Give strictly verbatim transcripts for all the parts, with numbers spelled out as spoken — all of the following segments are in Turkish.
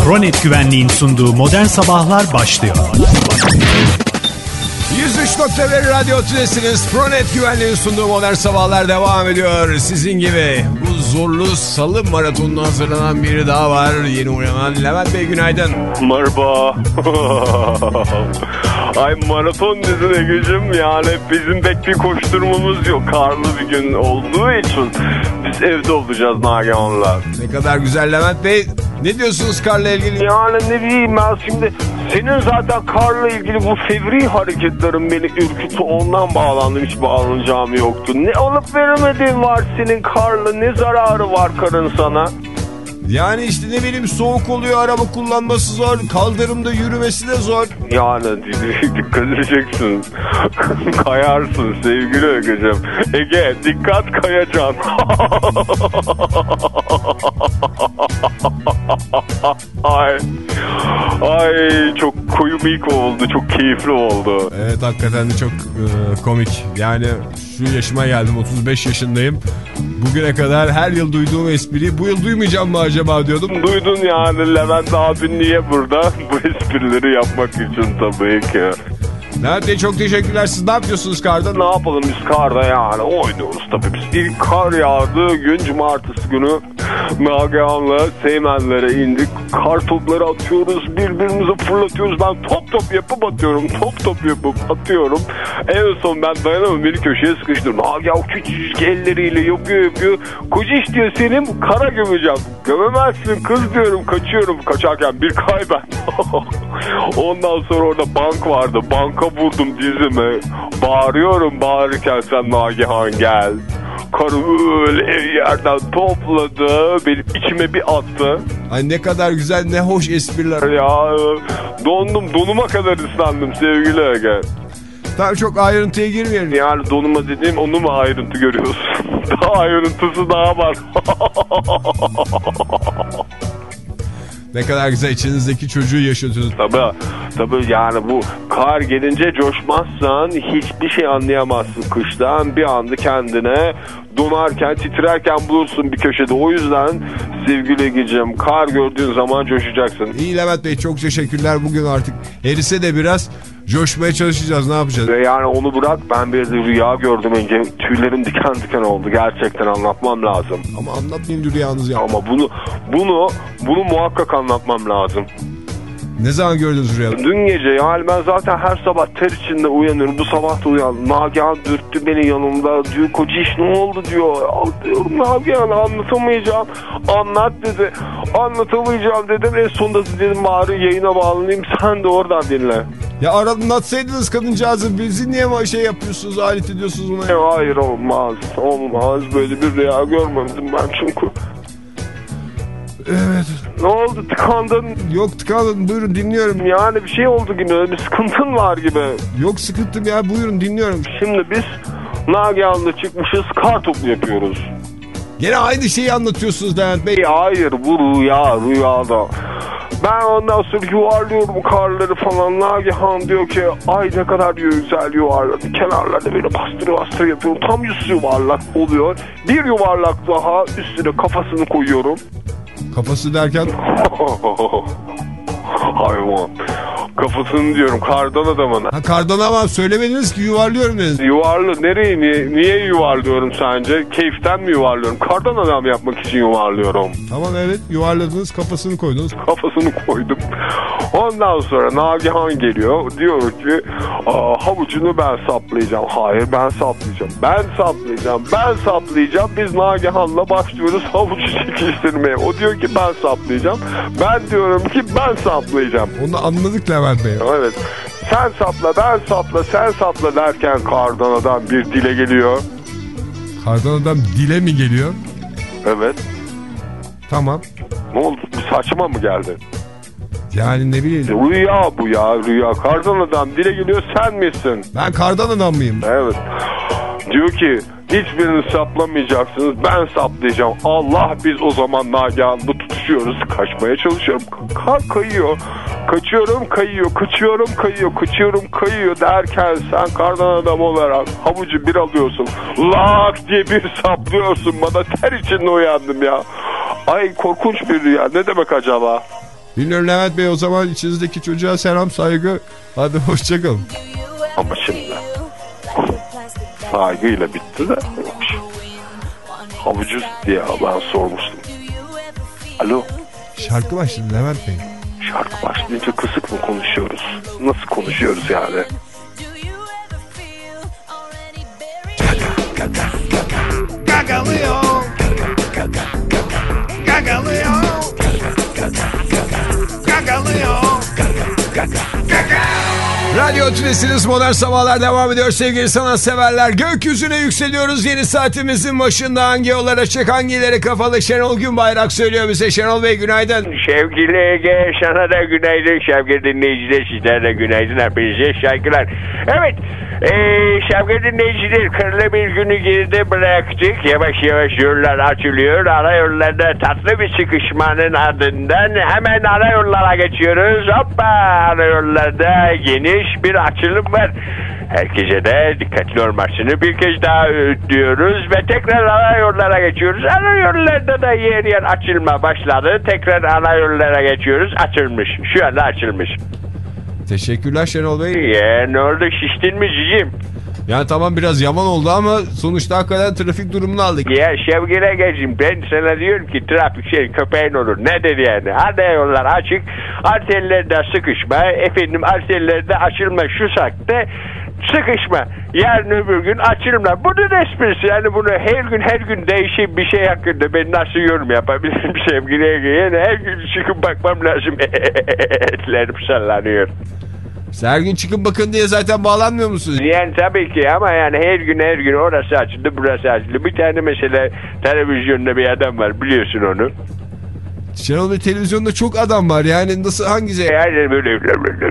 Fronet Güvenliğin sunduğu Modern Sabahlar başlıyor. yüz üç nokta bir Radyo Tülesi'niz. Fronet Güvenliğin sunduğu Modern Sabahlar devam ediyor. Sizin gibi bu zorlu salı maratonuna hazırlanan biri daha var. Yeni uyanan Levent Bey, günaydın. Merhaba. Ay, maraton dizine gücüm, yani bizim pek bir koşturmamız yok. Karlı bir gün olduğu için biz evde olacağız Nagihan'la. Ne kadar güzel Levent Bey. Ne diyorsunuz karla ilgili? Yani ne bileyim ben şimdi, senin zaten karla ilgili bu fevri hareketlerin beni ürküttü, ondan bağlandım, hiç bağlanacağım yoktu. Ne alıp veremediğin var senin karla, ne zararı var karın sana? Yani işte ne bileyim, soğuk oluyor, araba kullanması zor, kaldırımda yürümesi de zor. Yani dikkat edeceksin. Kayarsın sevgili Ögeciğim. Ege dikkat, kayacan. Ay. Ay çok komik oldu, çok keyifli oldu. Evet, hakikaten de çok e, komik. Yani şu yaşıma geldim, otuz beş yaşındayım. Bugüne kadar her yıl duyduğum espriyi bu yıl duymayacağım mı acaba diyordum. Duydun yani, Levent abin niye burada? Bu esprileri yapmak için tabii ki. Levent, çok teşekkürler. Siz ne yapıyorsunuz karda? Ne yapalım biz karda, yani oynuyoruz tabii biz. İlk kar yağdığı gün cumartesi günü Nagihan'la Seymenlere indik. Kar topları atıyoruz, birbirimize fırlatıyoruz. Ben top top yapıp atıyorum, top top yapıp atıyorum. En son ben dayanamam, beni köşeye sıkıştırdım. Nagihan küçücük elleriyle yapıyor yapıyor. Kociş diyor, senin kara gömeceğim. Gömemezsin kız diyorum, kaçıyorum. Kaçarken bir kay ben. Ondan sonra orada bank vardı. Banka vurdum dizime. Bağırıyorum, bağırırken sen Nagihan gel. Karı öyle yerden topladı, benim içime bir attı. Ay ne kadar güzel, ne hoş espriler. Ya dondum, donuma kadar ıslandım sevgili Ege. Tamam, çok ayrıntıya girmeyelim. Yani donuma dediğim, onu mu ayrıntı görüyorsun? Daha ayrıntısı daha var. Ne kadar güzel, içinizdeki çocuğu yaşatıyorsunuz. Tabii, tabii yani bu kar gelince coşmazsan hiçbir şey anlayamazsın kıştan. Bir anda kendine donarken, titrerken bulursun bir köşede. O yüzden sevgili Egeciğim, kar gördüğün zaman coşacaksın. İyi Levent Bey, çok teşekkürler. Bugün artık erise de biraz coşmaya çalışacağız, ne yapacağız? Ve yani onu bırak, ben bir rüya gördüm Ege. Tüylerim diken diken oldu. Gerçekten anlatmam lazım. Ama anlatmayayım rüyanızı ya. Ama bunu, bunu, bunu muhakkak anlatmam lazım. Ne zaman gördünüz rüyayı? Dün gece, yani ben zaten her sabah ter içinde uyanıyorum. Bu sabah da uyandım. Nagihan dürttü beni yanımda. Diyor Kociş ne oldu diyor. Diyorum Nagihan, anlatamayacağım. Anlat dedi. Anlatamayacağım dedim. En sonunda dedim bari yayına bağlanayım, sen de oradan dinle. Ya anlatsaydınız kadıncağızı, bizi niye şey yapıyorsunuz, alet ediyorsunuz buna? Ya hayır, olmaz. Olmaz, böyle bir rüya görmedim ben çünkü. Evet. Ne oldu, tıkandın? Yok tıkandım, buyurun dinliyorum. Yani bir şey oldu gibi, bir sıkıntın var gibi. Yok sıkıntım ya, buyurun dinliyorum. Şimdi biz Nagihan'la çıkmışız, kar topu yapıyoruz. Gene aynı şeyi anlatıyorsunuz Levent Bey. Hayır, bu rüya, rüyada. Ben ondan sonra yuvarlıyorum karları falan. Nagihan diyor ki ay ne kadar diyor güzel yuvarladı. Kenarlarda böyle bastırı bastırı yapıyorum. Tam yüz yuvarlak oluyor. Bir yuvarlak daha üstüne kafasını koyuyorum. Kafası derken? Hayvan. Kafasını diyorum, kardan adamın. Ha, kardan ama söylemediniz ki, yuvarlıyorum dediniz. Yuvarlı nereye, niye, niye yuvarlıyorum sence? Keyiften mi yuvarlıyorum? Kardan adam yapmak için yuvarlıyorum. Tamam evet, yuvarladınız, kafasını koydunuz. Kafasını koydum. Ondan sonra Nagihan geliyor. Diyor ki havucunu ben saplayacağım. Hayır, ben saplayacağım. Ben saplayacağım. Ben saplayacağım. Biz Nagihan'la başlıyoruz havucu çekiştirmeye. O diyor ki ben saplayacağım. Ben diyorum ki ben saplayacağım. Onu anladık Levent Bey. Evet. Sen sapla, ben sapla, sen sapla derken kardan adam bir dile geliyor. Kardan adam dile mi geliyor? Evet. Tamam. Ne oldu? Bu saçma mı geldi? Yani ne bileyim. Rüya bu ya, rüya. Kardan adam dile geliyor, sen misin? Ben kardan adam mıyım? Evet. Diyor ki hiçbirini saplamayacaksınız, ben saplayacağım. Allah, biz o zaman Nagihan'la tutuşuyoruz. Kaçmaya çalışıyorum. Kar kayıyor. Kaçıyorum kayıyor, kaçıyorum kayıyor, kaçıyorum kayıyor derken sen kardan adam olarak havucu bir alıyorsun. Lak diye bir saplıyorsun, bana ter içinde uyandım ya. Ay korkunç bir rüya, ne demek acaba? Bilmiyorum Levent Bey, o zaman içinizdeki çocuğa selam saygı. Hadi hoşçakalın. Ama şimdi saygıyla bitti de havucuz diye ben sormuştum. Alo. Şarkı başladı Levent Bey. Şarkı başlayınca kısık mı konuşuyoruz? Nasıl konuşuyoruz yani? Gagalıyor. Gagalıyor. Gagalıyor. Radyo Tülesi'niz Modern Sabahlar devam ediyor sevgili sanatseverler. Gökyüzüne yükseliyoruz yeni saatimizin başında. Hangi yollar açık, hangileri kapalı? Şenol Günbayrak söylüyor bize. Şenol Bey günaydın. Sevgili Ege, sana da günaydın. Sevgili dinleyiciler, sizlere de günaydın. Hepinize saygılar. Evet. Ee, sevgili dinleyiciler, kırlı bir günü geride bıraktık. Yavaş yavaş yollar açılıyor. Ara yollarda tatlı bir sıkışmanın ardından hemen ara yollara geçiyoruz. Hoppa, ara yollarda geniş bir açılım var. Herkese de dikkatli olmasını bir kez daha öğütlüyoruz ve tekrar ara yollara geçiyoruz. Ara yollarda da yer yer açılma başladı. Tekrar ara yollara geçiyoruz. Açılmış. Şu anda açılmış. Teşekkürler Şenol Bey. Ya ne oldu, şiştin mi cicim? Yani tamam biraz yaman oldu ama sonuçta hakikaten trafik durumunu aldık. Ya sevgili Ege'cim, ben sana diyorum ki trafik şey köpeğin olur. Nedir yani? Ana yollar açık, artellerde sıkışma, efendim artellerde açılma, şu saatte sıkışma. Yarın öbür gün açılma. Bunun esprisi yani, bunu her gün her gün değişik bir şey hakkında ben nasıl yorum yapabilirim sevgili Ege? Yani her gün çıkıp bakmam lazım. Etlerim sallanıyor. Her gün çıkın bakın diye zaten bağlanmıyor musunuz? Yani tabii ki, ama yani her gün her gün orası açıldı, burası açıldı. Bir tane mesela televizyonda bir adam var, biliyorsun onu. Şenol Bey, televizyonda çok adam var yani, nasıl, hangisi? Yani böyle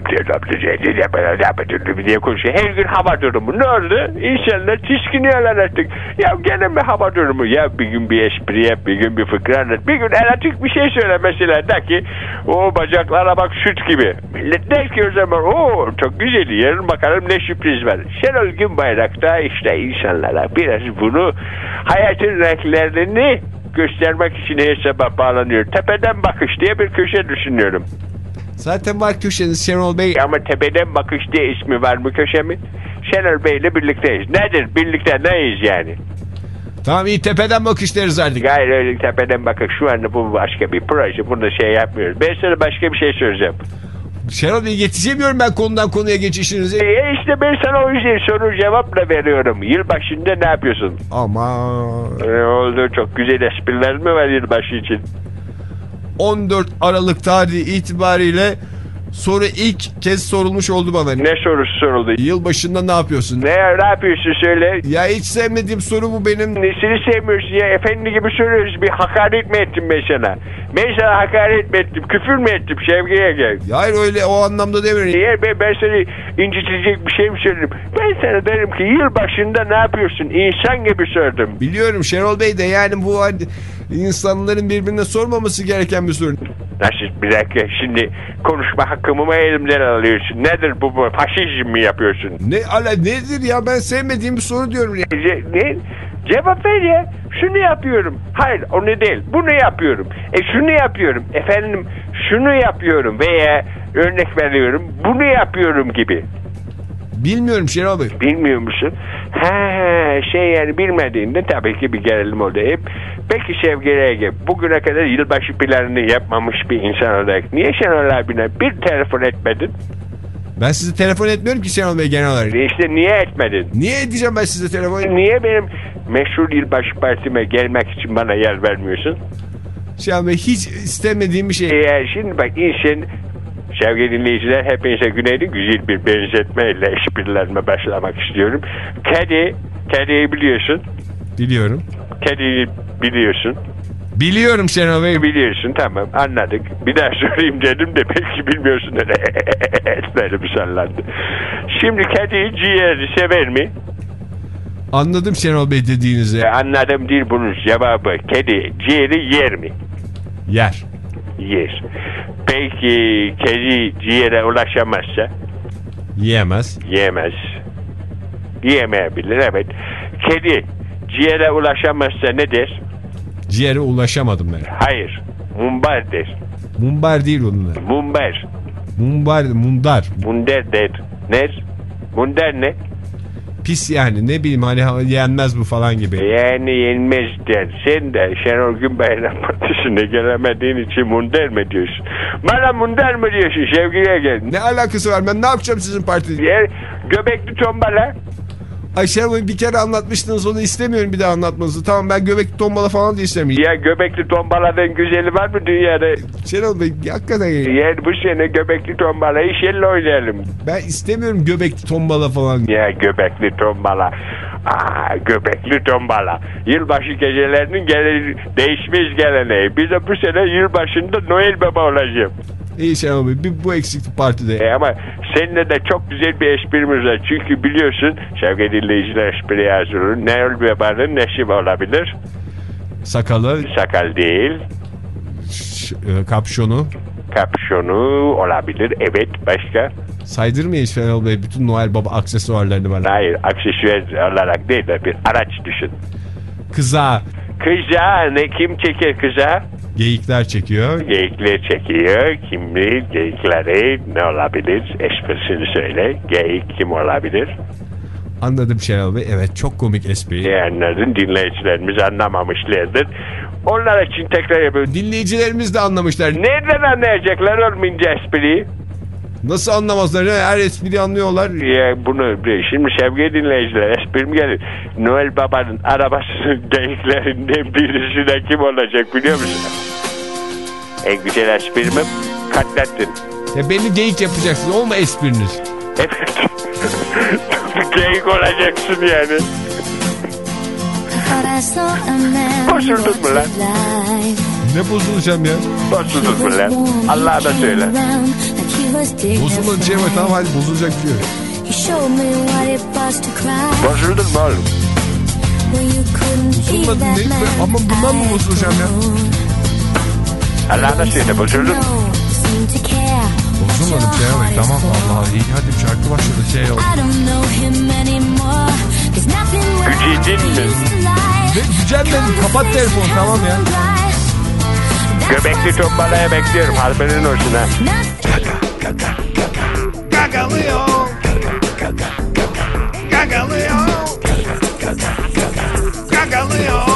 diye konuşuyor. Her gün hava durumu. Ne oldu? İnsanlar tiskiniyorlar artık. Ya gene mi hava durumu? Ya bir gün bir espri yap, bir gün bir fıkra anlat. Bir gün erotik bir şey söyle mesela. De ki o bacaklara bak, süt gibi. Millet der ki o zaman o çok güzel, yarın bakalım ne sürpriz var. Şenol Günbayrak'ta işte insanlara biraz bunu, hayatın renklerini göstermek için hesaba bağlanıyor. Tepeden bakış diye bir köşe düşünüyorum. Zaten var köşeniz Şenol Bey. Ama tepeden bakış diye ismi var mı köşemin? Şenol Bey ile birlikteyiz. Nedir? Birlikte neyiz yani? Tamam, iyi, tepeden bakış deriz artık. Gayet öyle tepeden bakış. Şu anda bu başka bir proje. Bunda şey yapmıyoruz. Ben sana başka bir şey söyleyeceğim. Şenol Bey, yetişemiyorum ben konudan konuya geçişinizi. E işte ben sana o yüzden soru cevapla veriyorum. Yılbaşında ne yapıyorsun? Aman. Ne oldu? Çok güzel espriler mi var yılbaşı için? on dört Aralık tarihi itibariyle soru ilk kez sorulmuş oldu bana. Ne sorusu soruldu? Yılbaşında ne yapıyorsun? Ne, ne yapıyorsun söyle. Ya hiç sevmediğim soru bu benim. Nesini sevmiyorsun ya? Efendi gibi soruyoruz. Bir hakaret mi ettim ben sana? Ben sana hakaret mi ettim? Küfür mü ettim sevgiye gel? Ya hayır, öyle o anlamda demiyorum. Niye? Ben, ben seni incitecek bir şey mi söyledim? Ben sana derim ki yılbaşında ne yapıyorsun? İnsan gibi sordum. Biliyorum Şenol Bey de, yani bu hani insanların birbirine sormaması gereken bir sorun. Nasıl, bir dakika, şimdi konuşma hakkımı mı elimden alıyorsun? Nedir bu, bu faşizm mi yapıyorsun? Ne ala nedir ya, ben sevmediğim bir soru diyorum ya. Ce, ne? Cevap ver ya. Şunu yapıyorum. Hayır, onu değil. Bunu yapıyorum. E şunu yapıyorum. Efendim şunu yapıyorum veya örnek veriyorum. Bunu yapıyorum gibi. Bilmiyorum Şenol Bey. Bilmiyor musun? He, şey yani bilmediğinde tabii ki bir gerilim oldu hep. Peki sevgili Ege, bugüne kadar yılbaşı planını yapmamış bir insan olarak niye Şenol abine bir telefon etmedin? Ben size telefon etmiyorum ki Şenol Bey, genel olarak. İşte niye etmedin? Niye edeceğim ben size telefon? Niye benim meşhur yılbaşı partime gelmek için bana yer vermiyorsun? Şenol Bey, hiç istemediğim bir şey. Eğer şimdi bak insan, sevgili dinleyiciler, hepinize günaydın. Güzel bir benzetmeyle esprilerime başlamak istiyorum. Kedi, kediyi biliyorsun. Biliyorum. Kediyi biliyorsun. Biliyorum Şenol Bey. Biliyorsun, tamam, anladık. Bir daha sorayım dedim de belki bilmiyorsun. Etlerim sallandı. Şimdi kedi ciğeri sever mi? Anladım Şenol Bey dediğinizi. E, anladım değil bunun cevabı. Kedi ciğeri yer mi? Yer. Yer. Peki kedi ciğere ulaşamazsa? Yiyemez. Yiyemez. Yiyemeyebilir, evet. Kedi ciğere ulaşamazsa ne der? Ciğere ulaşamadım ben. Hayır. Mumbar der. Mumbar değil onun adı. Mumber. Mumbar, mundar. Munder der. Ner? Munder ne? Pis yani, ne bileyim hani yenmez bu falan gibi. Yani yenmez der. Sen de Şenol Günbayram Partisi'ne gelemediğin için munder mi diyorsun? Bana munder mi diyorsun sevgili Ege? Ne alakası var, ben ne yapacağım sizin partide? Yer göbekli tombala. Ayşe Hanım bir kere anlatmıştınız, onu istemiyorum bir daha anlatmanızı. Tamam, ben göbekli tombala falan da istemiyorum. Ya göbekli tombaladan güzeli var mı dünyada? Şenol Bey hakikaten yani. Yani bu sene göbekli tombalayı şelle oynayalım. Ben istemiyorum göbekli tombala falan. Ya göbekli tombala. Aa, göbekli tombala. Yılbaşı gecelerinin gele değişmez geleneği. Biz de bu sene yılbaşında Noel Baba olacağım. İyi Şenol Bey, bir bu eksikti partide. E ama seninle de çok güzel bir esprimiz var. Çünkü biliyorsun sevgili dinleyiciler, espri hazırlığı. Noel Baba'nın nesi olabilir? Sakalı, Sakal değil. ş- e, kapşonu. Kapşonu olabilir. Evet, başka? Saydırmayın Şenol Bey bütün Noel Baba aksesuarlarını bana. Hayır, aksesuar olarak değil de bir araç düşün. Kıza. Kıza ne, kim çeker kıza? Geyikler çekiyor. Geyikler çekiyor. Kim bilir geyikleri ne olabilir? Esprisini söyle. Geyik kim olabilir? Anladım Şenol Bey. Evet, çok komik espri. E anladın, dinleyicilerimiz anlamamışlardır. Onlar için tekrar yapıyorum. Dinleyicilerimiz de anlamışlar. Nereden anlayacaklar olmayınca espriyi? Nasıl anlamazlar? Her espriyi anlıyorlar. Ya bunu şimdi sevgili dinleyiciler, esprim gelir. Noel Baba'nın arabasının geyiklerinden birisi de kim olacak biliyor musun? En güzel esprimi katlettin. Ya beni geyik yapacaksın, o mu espriniz? Evet. Geyik olacaksın yani. Bozuldun mu lan? Ne bozulacağım ya? Bozuldun mu lan? Allah'a da söyle. Bozulacağım ama tamam, hadi bozulacak diyor. Bozuldun mu oğlum? Bozulmadın değil mi? Ama bundan mı bozulacağım ya? Allah'a da söyle, bozuldun mu? Bozulmadım Şenol Bey, tamam Allah iyi, hadi şarkı başladı şey oldu. Gücüydün mü? Ve gücenmedin, kapat telefonu tamam ya. Göbekli tombalaya bekliyorum, haberin olsun ha. Gagalıyor. Gagalıyor. Gagalıyor.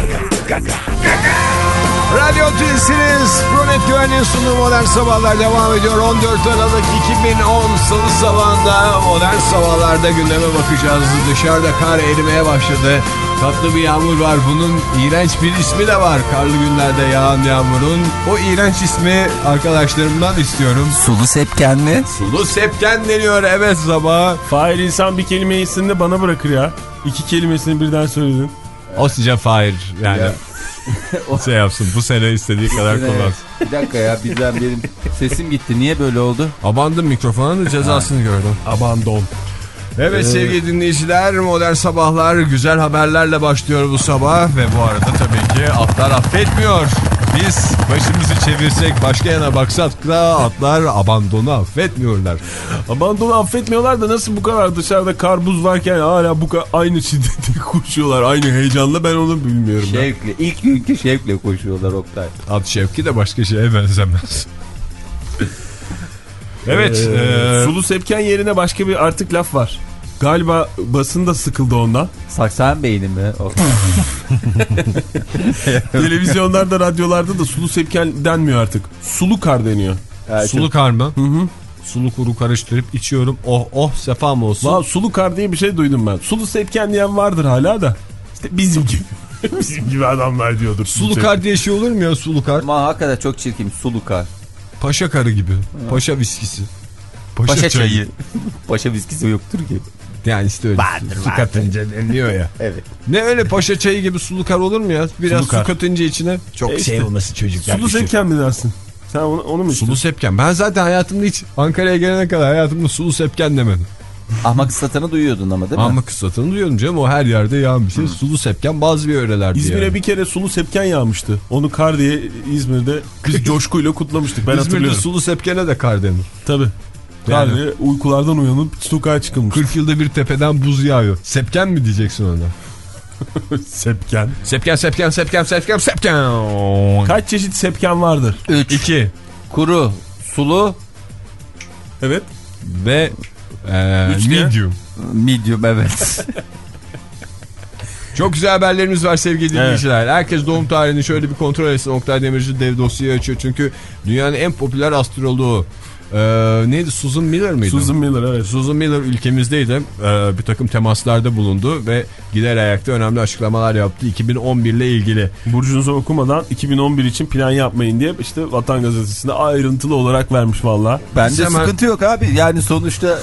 Radyo Tülesi'niz Pronet Güvenliğin sunduğu Modern Sabahlar devam ediyor. on dört Aralık iki bin on Salı sabahında Modern Sabahlar'da gündeme bakacağız. Dışarıda kar erimeye başladı. Tatlı bir yağmur var. Bunun iğrenç bir ismi de var. Karlı günlerde yağan yağmurun. O iğrenç ismi arkadaşlarımdan istiyorum. Sulu sepken mi? Sulu sepken deniyor. Evet sabah. Fahir, insan bir kelimesini de bana bırakır ya. İki kelimesini birden söyledin. O sıcak Fahir yani. Ya. Şey yapsın, bu sene istediği kadar kullansın. Bir dakika ya, birden benim sesim gitti. Niye böyle oldu? Abandım mikrofonun cezasını gördüm. Abandon. Evet ee... sevgili dinleyiciler, Modern Sabahlar güzel haberlerle başlıyor bu sabah. Ve bu arada tabii ki atlar affetmiyor. Biz başımızı çevirsek başka yana baksak da atlar abandonu affetmiyorlar. Abandonu affetmiyorlar da nasıl bu kadar dışarıda kar buz varken hala bu kadar aynı şiddette koşuyorlar, aynı heyecanla, ben onu bilmiyorum. Şevkle, ya. ilk günkü şevkle koşuyorlar Oktay. At şevki de başka şeye benzemez. Evet. Ee, e... Sulu sepken yerine başka bir artık laf var. Galiba basın da sıkıldı ondan. Saksan beyni mi? Televizyonlarda, radyolarda da sulu sepken denmiyor artık. Sulu kar deniyor. Evet, sulu kar mı? Hı hı. Sulu kuru karıştırıp içiyorum. Oh oh sefam olsun. Vallahi sulu kar diye bir şey duydum ben. Sulu sepken diyen vardır hala da. İşte bizim gibi. bizim gibi adamlar diyordur. Sulu, sulu kar diye şey olur mu ya, sulu kar? Ama hakikaten çok çirkin sulu kar. Paşa karı gibi. Paşa viskisi. Paşa, Paşa çayı. çayı. Paşa viskisi yoktur ki. Yani işte öyle. Vardır, su katınca deniliyor ya. Evet. Ne öyle paşa çayı gibi sulu kar olur mu ya? Biraz su katınca içine. Çok e işte, şey olması çocuklar. Sulu sepken mi dersin? Sen onu, onu mu Sulu sepken. Ben zaten hayatımda hiç Ankara'ya gelene kadar hayatımda sulu sepken demedim. Ahmak ıslatını duyuyordun ama değil mi? Ahmak ıslatını duyuyordum canım. O her yerde yağan bir şey. Hmm. Sulu sepken bazı bir yörelerde. İzmir'e yani. Bir kere sulu sepken yağmıştı. Onu kar diye İzmir'de biz coşkuyla kutlamıştık. Ben İzmir'de hatırlıyorum. İzmir'de sulu sepkene de kar denir. Tabii. Yani yani, uykulardan uyanıp sokağa çıkılmış. kırk yılda bir tepeden buz yağıyor. Sepken mi diyeceksin ona? Sepken. Sepken, sepken, sepken, sepken, sepken. Kaç çeşit sepken vardır? üç. iki. Kuru, sulu. Evet. Ve e, medium. Medium evet. Çok güzel haberlerimiz var sevgili dinleyiciler. Evet. Herkes doğum tarihini şöyle bir kontrol etsin. Oktay Demirci dev dosyayı açıyor. Çünkü dünyanın en popüler astroloğu Ee, neydi? Susan Miller mıydı? Susan Miller evet. Susan Miller ülkemizdeydi. Ee, bir takım temaslarda bulundu ve gider ayakta önemli açıklamalar yaptı iki bin on bir ile ilgili. Burcunuzu okumadan iki bin on bir için plan yapmayın diye işte Vatan Gazetesi'nde ayrıntılı olarak vermiş valla. Bende hemen... sıkıntı yok abi. Yani sonuçta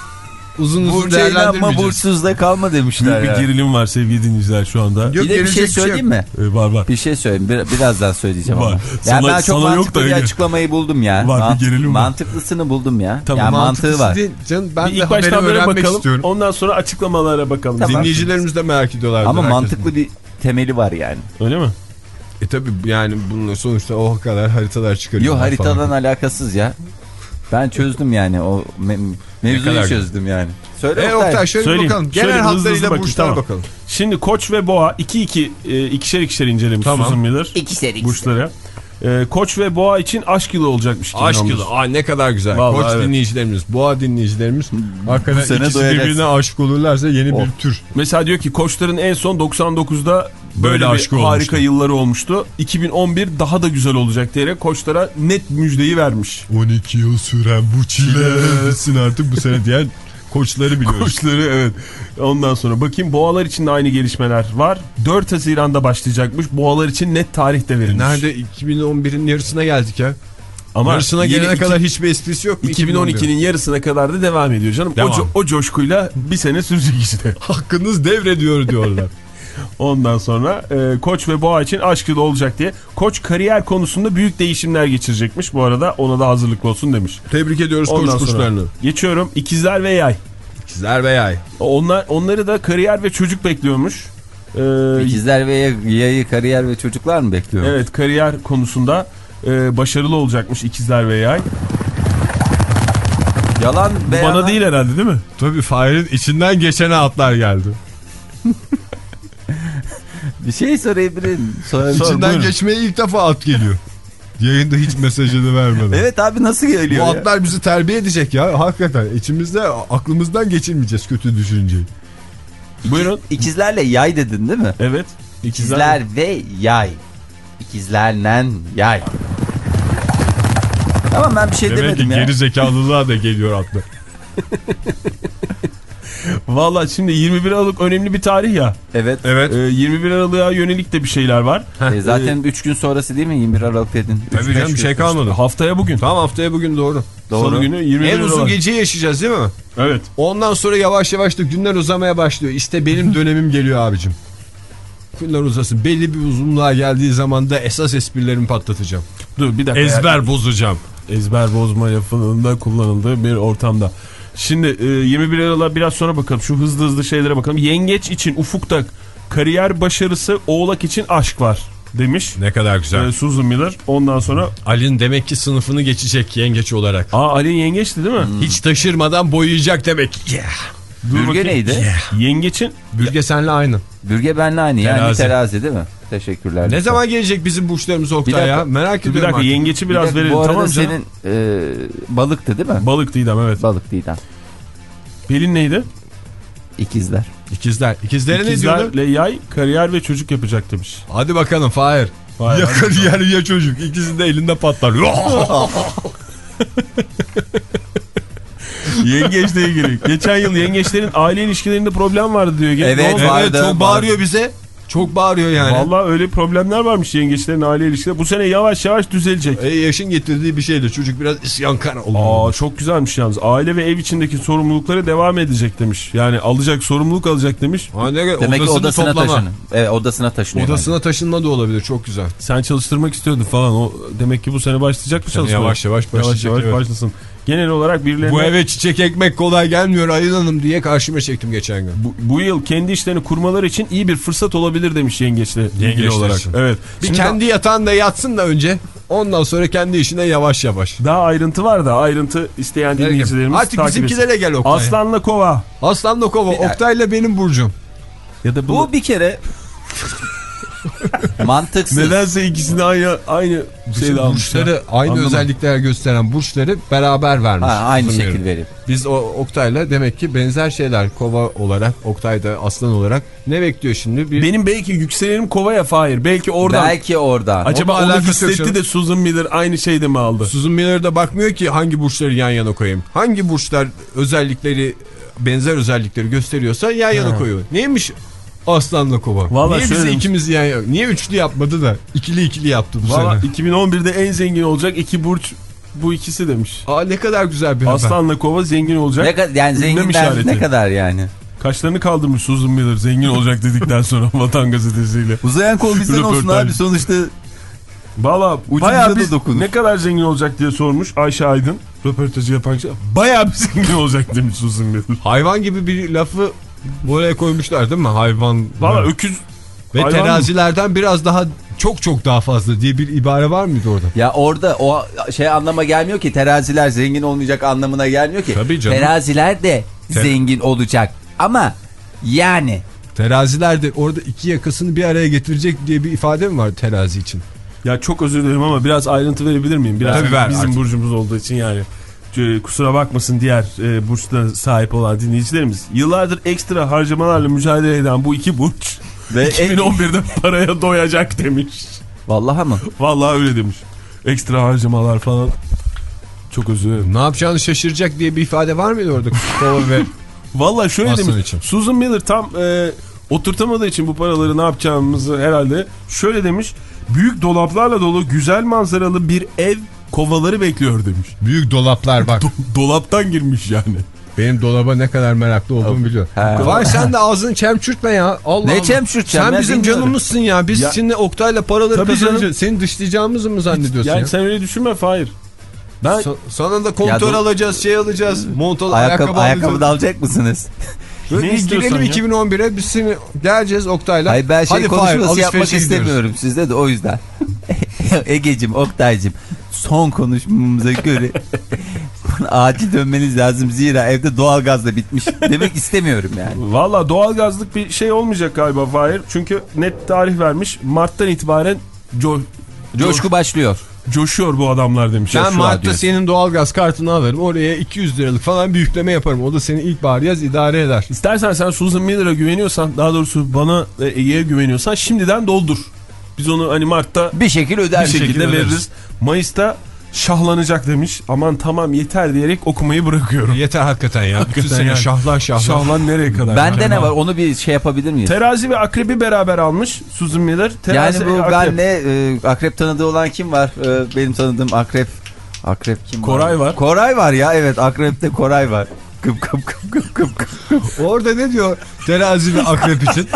uzun uzun Burcu eğlenme burçsuzda kalma demişler. Büyük bir gerilim var sevgili dinleyiciler şu anda. Yok, bir de bir şey söyleyeyim mi? Ee, var var. Bir şey söyleyeyim. Bir, birazdan söyleyeceğim var. ama. Sana, yani ben çok mantıklı bir yok açıklamayı buldum ya. Var, Mant bir gerilim var. Mantıklısını buldum ya. Tamam, yani mantığı var. Değil, canım, ben bir de ilk baştan haberi öğrenmek bakalım, istiyorum. ondan sonra açıklamalara bakalım. Tamam. Dinleyicilerimiz de merak ediyorlar. Ama mantıklı bir temeli var yani. Öyle mi? E tabi yani bunun sonuçta o kadar haritalar çıkarıyor. Yok haritadan falan alakasız ya. Ben çözdüm yani o me mevzuyu çözdüm yani. Söyle e, Oktay. Oktay şöyle Söyleyeyim. bakalım. Genel Şöyle hatlarıyla bakayım, burçlara tamam. bakalım. Şimdi Koç ve Boğa iki iki e, ikişer ikişer incelemiş tamam. Susan Miller. İkişer ikişer. Burçları. E, Koç ve Boğa için aşk yılı olacakmış. Aşk yılı. Aa, ne kadar güzel. Vallahi Koç evet. dinleyicilerimiz, Boğa dinleyicilerimiz hakikaten ikisi doyacağız. birbirine aşık olurlarsa yeni Oh. bir tür. Mesela diyor ki Koçların en son doksan dokuzda böyle, Böyle bir aşkı harika olmuştu. yılları olmuştu. iki bin on bir daha da güzel olacak diyerek Koçlara net müjdeyi vermiş. on iki yıl süren bu çilesin artık bu sene diyen koçları biliyoruz. Koçları evet. Ondan sonra bakayım Boğalar için de aynı gelişmeler var. dört Haziran'da başlayacakmış. Boğalar için net tarih de verilmiş. Nerede iki bin on birin yarısına geldik ya. Ama yarısına gelene iki, kadar hiçbir esprisi yok mu? iki bin on ikinin yarısına kadar da devam ediyor canım. Devam. O, co o coşkuyla bir sene sürecek işte. Hakkınız devrediyor diyorlar. Ondan sonra e, Koç ve Boğa için aşk yılı olacak diye. Koç kariyer konusunda büyük değişimler geçirecekmiş. Bu arada ona da hazırlıklı olsun demiş. Tebrik ediyoruz Ondan koç sonra kuşlarını. geçiyorum. İkizler ve Yay. İkizler ve Yay. Onlar, onları da kariyer ve çocuk bekliyormuş. Ee, İkizler ve Yay'ı kariyer ve çocuklar mı bekliyor? Evet kariyer konusunda e, başarılı olacakmış İkizler ve Yay. Yalan Bu beyanan. bana değil herhalde değil mi? Tabii Fahir'in içinden geçene atlar geldi. Bir şey sorabilirim. Sor, İçinden buyurun. geçmeye ilk defa at geliyor. Yayında hiç mesajını vermeden. Evet abi nasıl geliyor Bu ya? atlar bizi terbiye edecek ya. Hakikaten içimizde aklımızdan geçirmeyeceğiz kötü düşünceyi. Buyurun. İkizlerle Yay dedin değil mi? Evet. İkizler ve Yay. İkizlerle Yay. Tamam ben bir şey Demek demedim ki ya. geri zekalılığa da geliyor atlar. Vallahi şimdi yirmi bir Aralık önemli bir tarih ya. Evet. Evet. Ee, yirmi bir Aralık'a yönelik de bir şeyler var. E, zaten üç gün sonrası değil mi? yirmi bir Aralık dedin. Tabii canım bir şey kalmadı. Haftaya bugün. Tamam haftaya bugün doğru. Doğru. Salı günü yirmi bir En uzun Aralık. geceyi yaşayacağız değil mi? Evet. Ondan sonra yavaş yavaş da günler uzamaya başlıyor. İşte benim dönemim geliyor abicim. Günler uzasın. Belli bir uzunluğa geldiği zaman da esas esprilerimi patlatacağım. Dur bir dakika. Ezber ya. bozacağım. Ezber bozma lafının da kullanıldığı bir ortamda. Şimdi e, yirmi bir Aralık'a biraz sonra bakalım. Şu hızlı hızlı şeylere bakalım. Yengeç için ufukta kariyer başarısı, Oğlak için aşk var demiş. Ne kadar güzel. E, Susan Miller. Ondan sonra Ali'nin demek ki sınıfını geçecek yengeç olarak. Aa Ali yengeçti değil mi? Hmm. Hiç taşırmadan boyayacak demek. Yeah. Dur Bürge bakayım. neydi? Yeah. Yengeçin Bürge senle aynı. Bürge benle aynı yani Terazi. terazi değil mi? Teşekkürler. Ne zaman gelecek bizim burçlarımız Oktay ya? Merak bir ediyorum dakika artık. yengeci Bir biraz dakika, verelim bu arada tamam canım. senin e, balıktı değil mi? Balık Didem evet. Balık Didem. Pelin neydi? İkizler. İkizler. İkizlere ne diyorlar? İkizlerle Yay kariyer ve çocuk yapacak demiş. Hadi bakalım Fahir. Fahir, Ya hadi kariyer ya çocuk. İkisi de elinde patlar. Yengeçle ilgili. Geçen yıl yengeçlerin aile ilişkilerinde problem vardı diyor. Evet, Ne oldu? var. Evet Vardı, çok bağırıyor bize. Çok bağırıyor yani. Vallahi öyle problemler varmış yengeçlerin aile ilişkileri. Bu sene yavaş yavaş düzelecek. E, yaşın getirdiği bir şeydi. Çocuk biraz isyankar oldu. Aa çok güzelmiş yalnız. Aile ve ev içindeki sorumlulukları devam edecek demiş. Yani alacak sorumluluk alacak demiş. Ha, ne, Demek ki odasına toplama. taşın. Evet odasına taşınıyor. Odasına taşınma da olabilir. Çok güzel. Sen çalıştırmak istiyordun falan. O demek ki bu sene başlayacak mı çalışmaya? Yavaş yavaş başlayacak. Yavaş yavaş evet. başlasın. Genel olarak birilerine... Bu eve çiçek ekmek kolay gelmiyor Ayın Hanım diye karşıma çektim geçen gün. Bu, bu yıl kendi işlerini kurmaları için iyi bir fırsat olabilir demiş yengeçle ilgili Yengeçler olarak. için. Evet. Bir Şimdi kendi yatağında yatsın da önce. Ondan sonra kendi işine yavaş yavaş. daha ayrıntı var da ayrıntı isteyen dinleyicilerimiz Artık takip bizimkilere etsin. gel Oktay. Aslanla Kova. Aslanla Kova. Oktay'la benim burcum. Ya da Bu bir kere Mantıksız. Nedense ikisini aynı aynı şeyle almışlar. Burçları aynı Anladım. özellikler gösteren burçları beraber vermiş. Ha, aynı Sanıyorum. şekil verip. Biz o Oktay'la demek ki benzer şeyler, kova olarak, Oktay da aslan olarak ne bekliyor şimdi? Bir... Benim belki yükselenim kovaya Fahir. Belki oradan. Belki oradan. Acaba Onunla onu alakası yok hissetti canım. de Susan Miller aynı şeyde mi aldı? Susan Miller de bakmıyor ki hangi burçları yan yana koyayım. Hangi burçlar özellikleri, benzer özellikleri gösteriyorsa yan yana Ha. koyuyor. Neymiş aslanla kova? Vallahi Niye bizi şöyle- ikimiz yan yana? Niye üçlü yapmadı da ikili ikili yaptı bu Valla sene? iki bin on birde en zengin olacak iki burç bu ikisi demiş. Aa, ne kadar güzel bir haber. Aslanla kova zengin olacak. Ne kadar yani Ünlem zenginden işareti. ne kadar yani? Kaşlarını kaldırmış Susan Miller zengin olacak dedikten sonra Vatan Gazetesi'yle. Uzayan kol bizden olsun Röportaj. abi sonuçta. Valla Ucu bayağı bize de bir dokunur. ne kadar zengin olacak diye sormuş Ayşe Aydın. Röportajı yapan şey. Bayağı bir zengin olacak demiş Susan Miller. Hayvan gibi bir lafı buraya koymuşlar değil mi? Hayvan. Valla öküz. Ve hayvan terazilerden biraz daha, çok çok daha fazla diye bir ibare var mıydı orada? Ya orada o şey anlama gelmiyor ki, teraziler zengin olmayacak anlamına gelmiyor ki. Tabii canım. Teraziler de Ter- zengin olacak ama yani. Teraziler de orada iki yakasını bir araya getirecek diye bir ifade mi var terazi için? Ya çok özür dilerim ama biraz ayrıntı verebilir miyim? Biraz Tabii ver bizim artık. burcumuz olduğu için yani. Ee, Kusura bakmasın diğer e, burçlara sahip olan dinleyicilerimiz. Yıllardır ekstra harcamalarla mücadele eden bu iki burç Ve iki bin on birde paraya doyacak demiş. Vallahi mı? Vallahi öyle demiş. Ekstra harcamalar falan. Çok özür dilerim. Ne yapacağını şaşıracak diye bir ifade var mıydı orada? Kova ve Vallahi şöyle Aslan demiş. için. Susan Miller tam e, oturtamadığı için bu paraları ne yapacağımızı herhalde şöyle demiş. Büyük dolaplarla dolu güzel manzaralı bir ev kovaları bekliyor demiş. büyük dolaplar bak. Do- dolaptan girmiş yani. Benim dolaba ne kadar meraklı olduğumu biliyorum. He. Vay sen de ağzını çemçürtme ya. Allah Ne Allah. çemçürteceğim Sen ya, bizim bilmiyorum. canımızsın ya. Biz Ya- şimdi Oktay'la paraları Tabii kazanınca canım. seni dışlayacağımızı mı zannediyorsun Yani ya? sen öyle düşünme Fahir. Ben Sa- sana da kontör Ya dur- alacağız, şey alacağız. Montalı Ayakkabı, ayakkabı, ayakkabı alacağız. da alacak mısınız? Böyle Ne bir istiyorsan girelim ya. iki bin on bire biz seni geleceğiz Oktay'la. Hayır ben şey Hadi konuşması Fahir, yapmak alışverişe gidiyoruz. istemiyorum sizde de o yüzden. Egeciğim, Oktay'cığım son konuşmamıza göre acil dönmeniz lazım zira evde doğalgaz da bitmiş demek istemiyorum yani. valla doğalgazlık bir şey olmayacak galiba Fahir. Çünkü net tarih vermiş. Mart'tan itibaren co Coşku başlıyor. coşuyor bu adamlar demiş. Ben Coşu Mart'ta diyorsun. senin doğalgaz kartını alırım. Oraya iki yüz liralık falan bir yükleme yaparım. O da seni ilkbahar yaz idare eder. İstersen sen Susan Miller'a güveniyorsan, daha doğrusu bana e, Ege'ye güveniyorsan şimdiden doldur. Biz onu hani Mart'ta Bir şekil bir öder. şekilde veririz. Mayıs'ta şahlanacak demiş. Aman tamam yeter diyerek okumayı bırakıyorum. Yeter hakikaten ya. Bütün Hakikaten sene yani. şahlan şahlan. Şahlan nereye kadar? Bende ne Tamam. var onu bir şey yapabilir miyiz? Terazi ve akrebi beraber almış Susan Miller. Terazi Yani bu ve akrep. ben ne e, akrep tanıdığı olan kim var? E, benim tanıdığım akrep. Akrep kim Koray var. Koray var ya, evet, akrepte Koray var. Kıp kıp kıp kıp kıp kıp. Orada ne diyor terazi ve akrep için?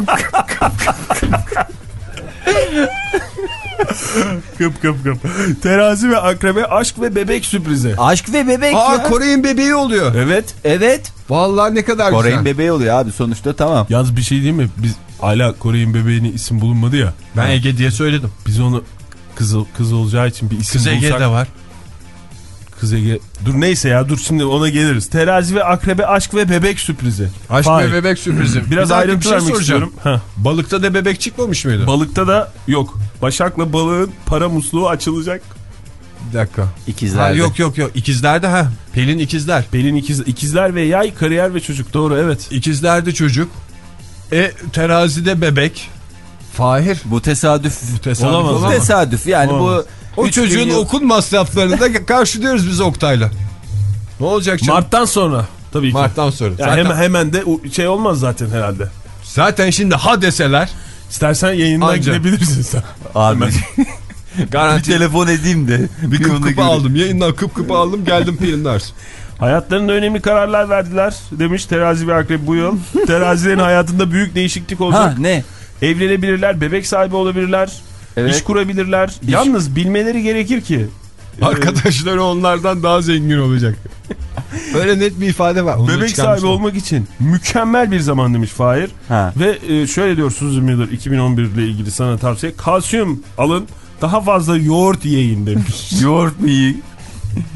Kıp kıp kıp. Terazi ve akrebe aşk ve bebek sürprizi. Aşk ve bebek Aa ya. Koray'ın bebeği oluyor. Evet. Evet. Vallahi ne kadar Koray'ın güzel. bebeği oluyor abi sonuçta, tamam. Yalnız bir şey değil mi? Biz hala Koray'ın bebeğine isim bulunmadı ya. Ben Ege diye söyledim. Biz onu kız, kız olacağı için bir isim Kız bulsak. Ege de var. Kız Ege. Dur neyse ya, dur şimdi ona geliriz. Terazi ve akrebe aşk ve bebek sürprizi. Aşk Fahir. ve bebek sürprizi. Biraz Bir dakika, ayrıntı bir şey vermek soracağım. istiyorum. Heh. Balıkta da bebek çıkmamış mıydı? Balıkta da yok. Başak'la balığın para musluğu açılacak. Bir dakika. İkizler. Ha, de. yok yok yok. İkizlerde ha. Pelin ikizler. Pelin ikiz, ikizler ve yay, kariyer ve çocuk. Doğru, evet. İkizlerde çocuk. E terazide bebek. Fahir. Bu tesadüf. Bu tesadüf Olamaz. olamaz. Tesadüf yani Olamaz. bu. O üç çocuğun milyon- okul masraflarını da karşılıyoruz biz Oktay'la. Ne olacak canım? Mart'tan sonra tabii ki. Mart'tan sonra. Yani Zaten, hemen, hemen de o şey olmaz zaten herhalde. zaten şimdi ha deseler İstersen yayından Anca. gidebilirsin sen. Abi bir garanti telefon edeyim de. bir Bir kıp onu kıpı göreyim. aldım. Yayından kıp kıpı aldım geldim Pelin Ders. Hayatlarında önemli kararlar verdiler demiş Terazi ve Akrep bu yıl. Terazilerin hayatında büyük değişiklik olacak. Ha ne? Evlenebilirler, bebek sahibi olabilirler, Evet. iş kurabilirler. Yalnız bilmeleri gerekir ki Arkadaşları onlardan daha zengin olacak. Öyle net bir ifade var. Onu bebek çıkarmışlar. sahibi olmak için mükemmel bir zaman demiş Fahir. Ha. Ve e, şöyle diyor Susan Miller iki bin on bir ile ilgili sana tavsiye. Kalsiyum alın, daha fazla yoğurt yiyin demiş. Yoğurt mu yiyin?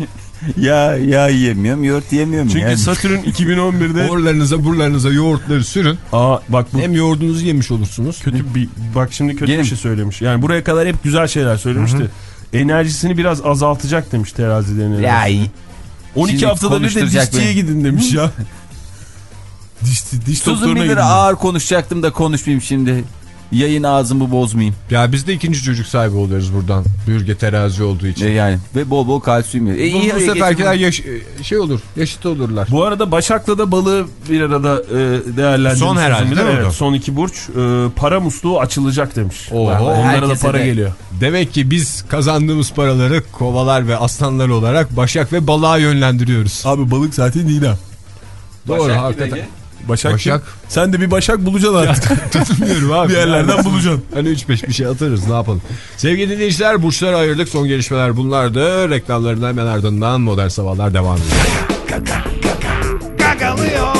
Ya ya yiyemiyorum, yoğurt yiyemiyorum. Çünkü yani. Satürn iki bin on birde Orlarınıza burlarınıza yoğurtları sürün. Aa bak bu Hem yoğurdunuzu yemiş olursunuz. kötü bir bak şimdi kötü Gelin. bir şey söylemiş. Yani buraya kadar hep güzel şeyler söylemişti. Hı-hı. Enerjisini biraz azaltacak demiş terazilerin. Ya iyi. on iki Şimdi haftada bir de konuşturacak dişçiye beni. gidin demiş ya. diş diş Uzun doktoruna bir gidin. lira ağır konuşacaktım da konuşmayayım şimdi. Yayın ağzımı bozmayayım. Ya biz de ikinci çocuk sahibi oluyoruz buradan. Bürge terazi olduğu için. E yani ve bol bol kalsiyum yiyor. E bu, iyi, bu iyi, seferkiler geçin. yaş, şey olur, yaşıt olurlar. Bu arada Başak'la da balığı bir arada e, değerlendirmiş. Son herhalde Bizim değil mi evet, o da? son iki burç e, para musluğu açılacak demiş. Oho. Yani onlara da Herkese para de. geliyor. Demek ki biz kazandığımız paraları kovalar ve aslanlar olarak Başak ve balığa yönlendiriyoruz. Abi balık zaten değil ha. Doğru Başak hakikaten. Başak, Başak. Başak. Sen de bir Başak bulacaksın artık. Tutmuyorum abi. Bir yerlerden bulacaksın. Hani üç beş bir şey atarız, ne yapalım. Sevgili dinleyiciler, burçlara ayırdık. Son gelişmeler bunlardı. Reklamlarından hemen ardından Modern Sabahlar devam ediyor. Gagalıyor.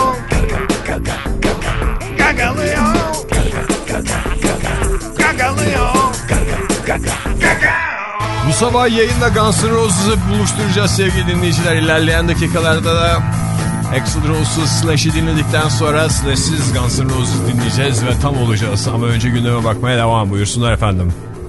Gagalıyor. Gagalıyor. Bu sabah yayında Guns N' Roses'ı buluşturacağız sevgili dinleyiciler. İlerleyen dakikalarda da Axl Rose'suz Slash'i dinledikten sonra Slash'siz Guns N' Roses dinleyeceğiz ve tam olacağız. Ama önce gündeme bakmaya devam, buyursunlar efendim.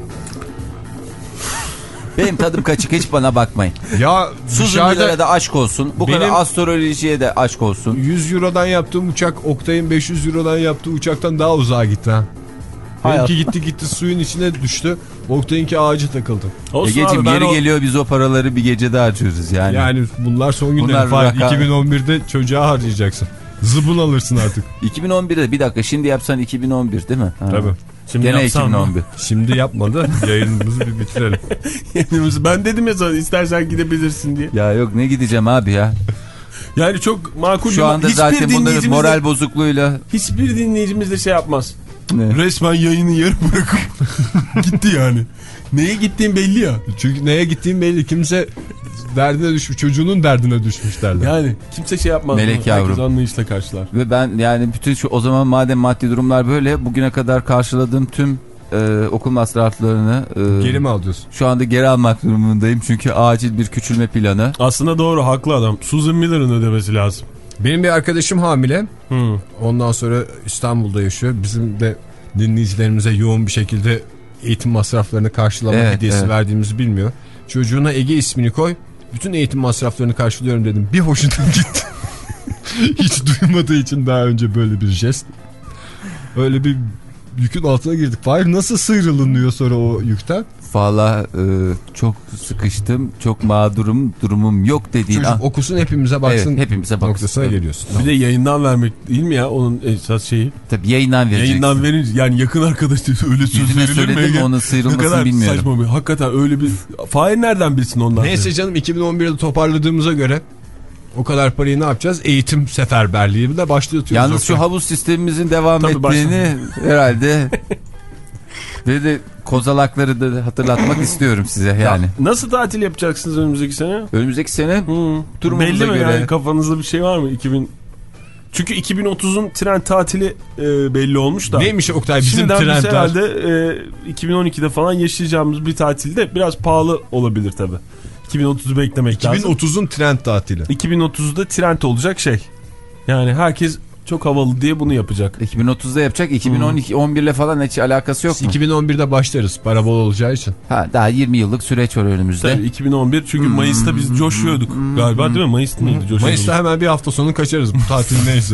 Benim tadım kaçık, hiç bana bakmayın. Ya Suzumi'lere dışarıda de aşk olsun. Bu Benim- kadar astrolojiye de aşk olsun. yüz eurodan yaptığım uçak Oktay'ın beş yüz eurodan yaptığı uçaktan daha uzağa gitti ha. Hayat. Benimki gitti gitti suyun içine düştü. Oktay'ınki ağaca takıldı. Olsun Egeciğim abi, ben yeri o- geliyor, biz o paraları bir gecede harcıyoruz yani. Yani bunlar son günler. Bunlar Fahir, raka- iki bin on birde çocuğa harcayacaksın. Zıbın alırsın artık. iki bin on birde bir dakika, şimdi yapsan iki bin on bir değil mi? Ha. Tabii. Şimdi Gene yapsam iki bin on bir. mı? Şimdi yapmadı. Yayınımızı bir bitirelim. Yayınımızı- ben dedim ya sana istersen gidebilirsin diye. Ya yok, ne gideceğim abi ya. Yani çok makul. Şu bir- anda hiçbir zaten bunların dinleyicimiz de- moral bozukluğuyla. Hiçbir dinleyicimiz de şey yapmaz. Ne? Resmen yayını yarım bırakıp gitti yani. Neye gittiğin belli ya. Çünkü neye gittiğim belli. Kimse derdine düşmüş. Çocuğunun derdine düşmüş derler. Yani kimse şey yapmaz. Melek bunu. yavrum. Herkes anlayışla karşılar. Ve ben yani bütün şu, o zaman madem maddi durumlar böyle, bugüne kadar karşıladığım tüm e, okul masraflarını e, Geri mi alıyorsun? şu anda geri almak durumundayım. Çünkü acil bir küçülme planı. Aslında doğru, haklı adam. Susan Miller'ın ödemesi lazım. Benim bir arkadaşım hamile. Hmm. Ondan sonra İstanbul'da yaşıyor. Bizim de dinleyicilerimize yoğun bir şekilde eğitim masraflarını karşılama Evet, hediyesi evet. verdiğimizi bilmiyor. Çocuğuna Ege ismini koy. Bütün eğitim masraflarını karşılıyorum dedim. Bir hoşuna gitti. Hiç duymadığı için daha önce böyle bir jest. Öyle bir yükün altına girdik. Fahir nasıl sıyrılınıyor sonra o yükten? Valla e, çok sıkıştım, çok mağdurum, durumum yok dediğin Çocuk an. okusun, hepimize baksın. Evet, hepimize baksın. Noktasına Evet. geliyorsun. Bir de yayından vermek değil mi ya onun esas şeyi? Tabii yayından vereceksin. Yayından verince yani yakın arkadaş diyor, öyle söz Yüzüne verilir mi? söyledim, Ege? onun Ne sıyrılmasını kadar bilmiyorum. saçma bir. Hakikaten öyle bir. Fahir nereden bilsin ondan? Neyse canım, iki bin on birde toparladığımıza göre o kadar parayı ne yapacağız? Eğitim seferberliği de başlatıyoruz. Yalnız şu Yoksa- havuz sistemimizin devam Tabii ettiğini herhalde ve de kozalakları da hatırlatmak istiyorum size yani. Ya, nasıl tatil yapacaksınız önümüzdeki sene? Önümüzdeki sene Hmm. durumumuza Belli mi göre. yani, kafanızda bir şey var mı? iki bin Çünkü iki bin otuzun tren tatili e, belli olmuş da. Neymiş Oktay bizim Şimdiden biz trendler? herhalde e, iki bin on ikide falan yaşayacağımız bir tatilde biraz pahalı olabilir tabi. iki bin otuzu beklemek iki bin lazım. otuzun trend tatili. iki bin otuzda trend olacak şey. Yani herkes çok havalı diye bunu yapacak. iki bin otuzda yapacak, iki bin on iki on bir ile falan hiç alakası yok mu? iki bin on birde başlarız para bol olacağı için. Ha, daha yirmi yıllık süreç var önümüzde. Tabii iki bin on bir çünkü Mayıs'ta biz coşuyorduk galiba, değil mi? Mayıs mıydı coşuyorduk? Mayıs'ta hemen bir hafta sonu kaçarız bu tatil neyse.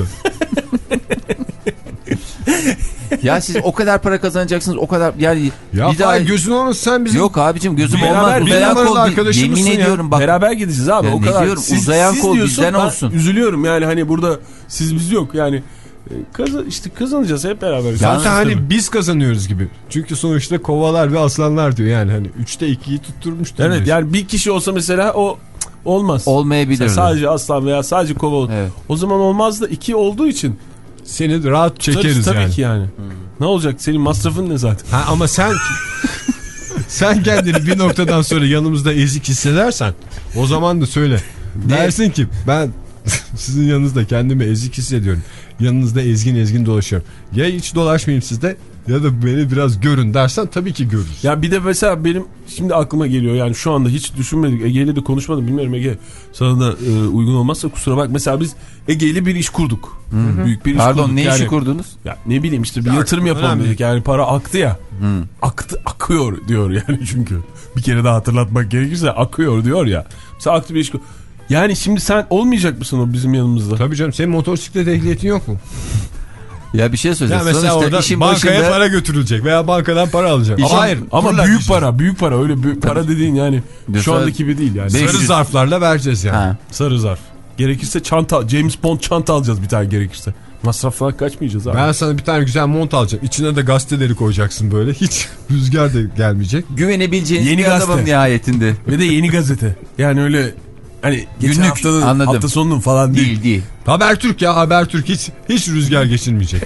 Ya siz o kadar para kazanacaksınız, o kadar yani Ya bir daha Fahir, gözün olmasın sen bizim. yok abicim, gözüm Beraber olmaz. bir Uzayan numaralı kol, arkadaşımızsın yemin ya. ediyorum bak. Beraber gideceğiz abi, Ya o ne kadar. diyorum, uzayan kol diyorsun, bizden ben olsun. Üzülüyorum yani, hani burada siz biz yok yani. E, Kazan, işte kazanacağız hep beraber. Zaten hani Tabii. biz kazanıyoruz gibi. Çünkü sonuçta kovalar ve aslanlar diyor yani, hani üçte ikiyi tutturmuş. Evet yani bir kişi olsa mesela o cık, olmaz. Olmayabilir. Mesela sadece aslan veya sadece kova olur. Evet. O zaman olmaz da iki olduğu için. Seni rahat çekeriz tabii, tabii yani. ki yani. Hmm. Ne olacak, senin masrafın ne zaten? Ha, ama sen sen kendini bir noktadan sonra yanımızda ezik hissedersen o zaman da söyle. Dersin ki ben sizin yanınızda kendimi ezik hissediyorum. Yanınızda ezgin ezgin dolaşıyorum. Ya hiç dolaşmayayım sizde, ya da beni biraz görün dersen tabii ki görürüz. Ya bir de mesela benim şimdi aklıma geliyor yani şu anda hiç düşünmedik. Ege'yle de konuşmadım. Bilmiyorum Ege sana da e, uygun olmazsa kusura bak. Mesela biz Ege'yle bir iş kurduk. Hı-hı. Büyük bir iş Pardon, kurduk. Pardon ne yani, işi kurdunuz? Ya ne bileyim işte bir ya, yatırım yapalım dedik. Yani para aktı ya. Hı. Aktı, akıyor diyor yani çünkü. Bir kere daha hatırlatmak gerekirse akıyor diyor ya. Mesela aktı bir iş kurduk. Yani şimdi sen olmayacak mısın o bizim yanımızda? Tabii canım, senin motosiklet ehliyetin yok mu? Ya bir şey söyleyeceğim. Ya mesela orada işin bankaya başında... para götürülecek veya bankadan para alacak. İşin... Ama hayır. Ama büyük para, büyük para. Öyle büyük para dediğin yani Mesela... şu andaki gibi değil yani. Sarı beş yüz... zarflarla vereceğiz yani. Ha. Sarı zarf. Gerekirse çanta, James Bond çanta alacağız bir tane gerekirse. Masraf falan kaçmayacağız abi. Ben sana bir tane güzel mont alacağım. İçine de gazeteleri koyacaksın böyle. Hiç rüzgar da gelmeyecek. Güvenebileceğiniz yeni bir gazete. adamım nihayetinde. Ve de yeni gazete. Yani öyle hani geçen günlük, haftanın, anladım. hafta sonunun falan değil. Değil değil. Habertürk ya, Habertürk hiç hiç rüzgar geçirmeyecek.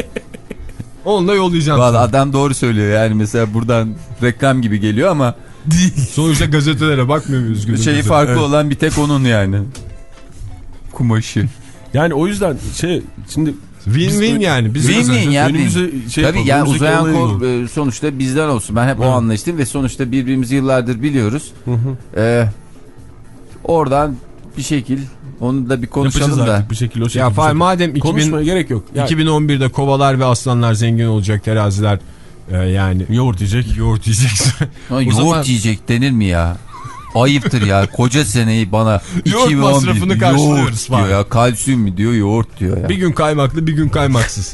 Onunla yollayacağım. Vallahi adam doğru söylüyor yani mesela buradan reklam gibi geliyor ama değil. Sonuçta gazetelere bakmıyor muyuz? Şeyi gazete? farkı evet. olan bir tek onun yani. Kumaşı. Yani o yüzden şey şimdi win-win yani. Biz win-win ya. Şey tabii yani uzayan kol e, sonuçta bizden olsun. Ben hep evet. o anlayıştayım ve sonuçta birbirimizi yıllardır biliyoruz. Hı hı. Ee, oradan bir şekil onu da bir konuşalım da. Bir şekilde o şekilde. Ya fay, madem iki bin, konuşmaya gerek yok. Yani, iki bin on birde kovalar ve aslanlar zengin olacak, teraziler e, yani yoğurt yiyecek. Yoğurt yiyeceksin. Ha, yoğurt zaman... yiyecek denir mi ya? Ayıptır ya. Koca seneyi bana yoğurt masrafını karşılıyoruz diyor ya. Kalsiyum mi diyor, yoğurt diyor ya. Bir gün kaymaklı, bir gün kaymaksız.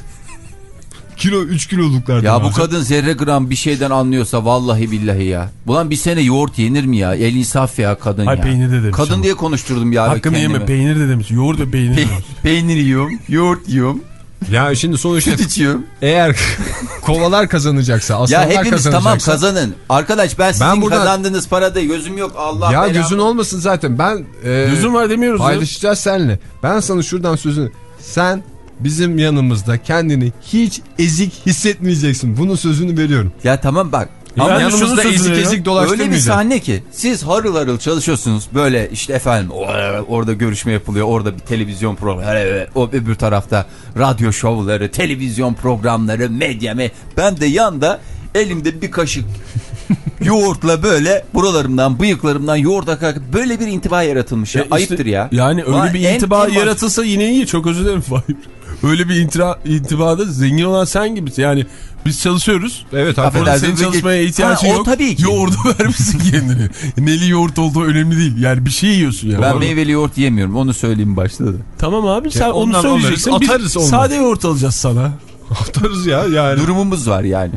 Kilo üç kiloluklardan. Ya bu kadın zerre gram bir şeyden anlıyorsa vallahi billahi ya. Ulan bir sene yoğurt yenir mi ya? El insaf ya kadın. Ay, ya. Peynir de demiş kadın ama. diye konuşturdum ya. Hakkını yeme, peynir de demiş. Yoğurt ve peynir. Pe peynir yiyorum, yoğurt yiyorum. Ya şimdi sonuçta süt içiyorum. Eğer kovalar kazanacaksa, aslanlar ya hepimiz kazanacaksa. Tamam kazanın. Arkadaş ben sizin ben buradan... kazandığınız parada gözüm yok. Allah ya belamı. gözün olmasın zaten. Ben e, gözüm var demiyoruz. Paylaşacağız seninle. Ben sana şuradan sözünü. Sen bizim yanımızda kendini hiç ezik hissetmeyeceksin. Bunun sözünü veriyorum. Ya tamam bak. Ama yani yanımızda ezik ezik dolaştırmayacağız. Öyle bir sahne ki siz harıl harıl çalışıyorsunuz böyle işte efendim orada görüşme yapılıyor, orada bir televizyon programı, o öbür tarafta radyo şovları, televizyon programları, medya me. Ben de yanda elimde bir kaşık yoğurtla böyle buralarımdan, bıyıklarımdan yoğurt akarak böyle bir intiba yaratılmış ya. E işte, ayıptır ya. Yani öyle Vay, bir en, intiba en yaratılsa yine iyi. Çok özür dilerim Fahir. Öyle bir intira, intibada zengin olan sen gibisin. Yani biz çalışıyoruz. Evet. Orada senin çalışmaya ihtiyacın ha, yok. Tabii ki. Yoğurdu vermişsin kendini. Neli yoğurt olduğu önemli değil. Yani bir şey yiyorsun ya. Ben orada. Meyveli yoğurt yemiyorum. Onu söyleyeyim başta da. Tamam abi sen ya onu söyleyeceksin. Atarız biz sade yoğurt alacağız sana. Atarız ya yani. Durumumuz var yani.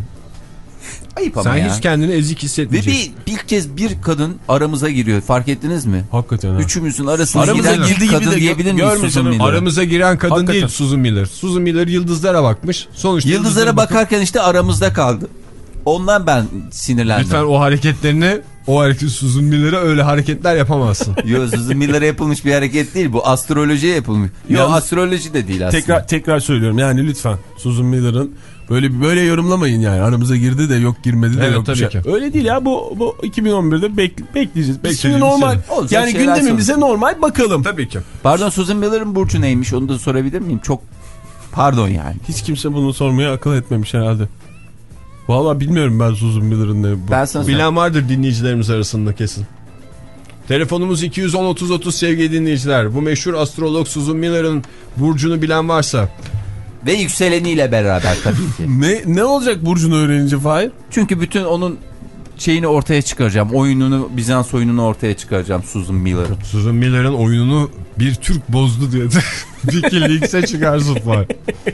Ayıp ama sen ya. Sen hiç kendini ezik hissetmeyeceksin. Ve bir, bir kez bir kadın aramıza giriyor. Fark ettiniz mi? Hakikaten ha. Üçümüzün arasına aramıza giren girdi kadın gibi diyebilir miyiz Susan Miller'a? Aramıza giren kadın hakikaten. değil Susan Miller. Susan Miller yıldızlara bakmış. Sonuçta yıldızlara, yıldızlara bakarken bakıp... işte aramızda kaldı. Ondan ben sinirlendim. Lütfen o hareketlerini, o hareket Susan Miller'a öyle hareketler yapamazsın. Yok, Susan Miller'a yapılmış bir hareket değil bu. Astrolojiye yapılmış. Yok, astroloji de değil aslında. Tekrar tekrar söylüyorum yani lütfen Susan Miller'ın böyle böyle yorumlamayın yani. Aramıza girdi de yok, girmedi de evet, yok. Tabii şey. ki. Öyle değil ya, bu bu iki bin on birde bek, bekleyeceğiz. Biz Şimdi normal yani gündemimize sonra. normal bakalım. Tabii ki. Pardon, Susan Miller'ın burcu neymiş onu da sorabilir miyim? Çok pardon yani. Hiç kimse bunu sormaya akıl etmemiş herhalde. Vallahi bilmiyorum ben Susan Miller'ın ne. Ben sana bilen vardır dinleyicilerimiz arasında kesin. Telefonumuz iki yüz on otuz otuz sevgili dinleyiciler. Bu meşhur astrolog Susan Miller'ın burcunu bilen varsa. Ve yükseleniyle beraber tabii ki. ne ne olacak burcunu öğrenince Fahir? Çünkü bütün onun şeyini ortaya çıkaracağım. Oyununu, Bizans oyununu ortaya çıkaracağım Susan Miller. Susan Miller'ın oyununu bir Türk bozdu diye Wikileaks'e çıkarsın Fahir.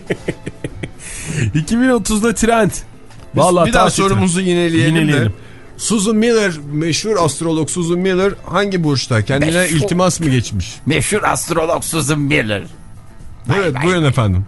iki bin otuzda trend. Vallahi bir daha sorumuzu yineleyelim, yineleyelim de. Susan Miller, meşhur astrolog Susan Miller hangi burçta? Kendine meşhur, iltimas mı geçmiş? Meşhur astrolog Susan Miller. Evet, buyurun efendim.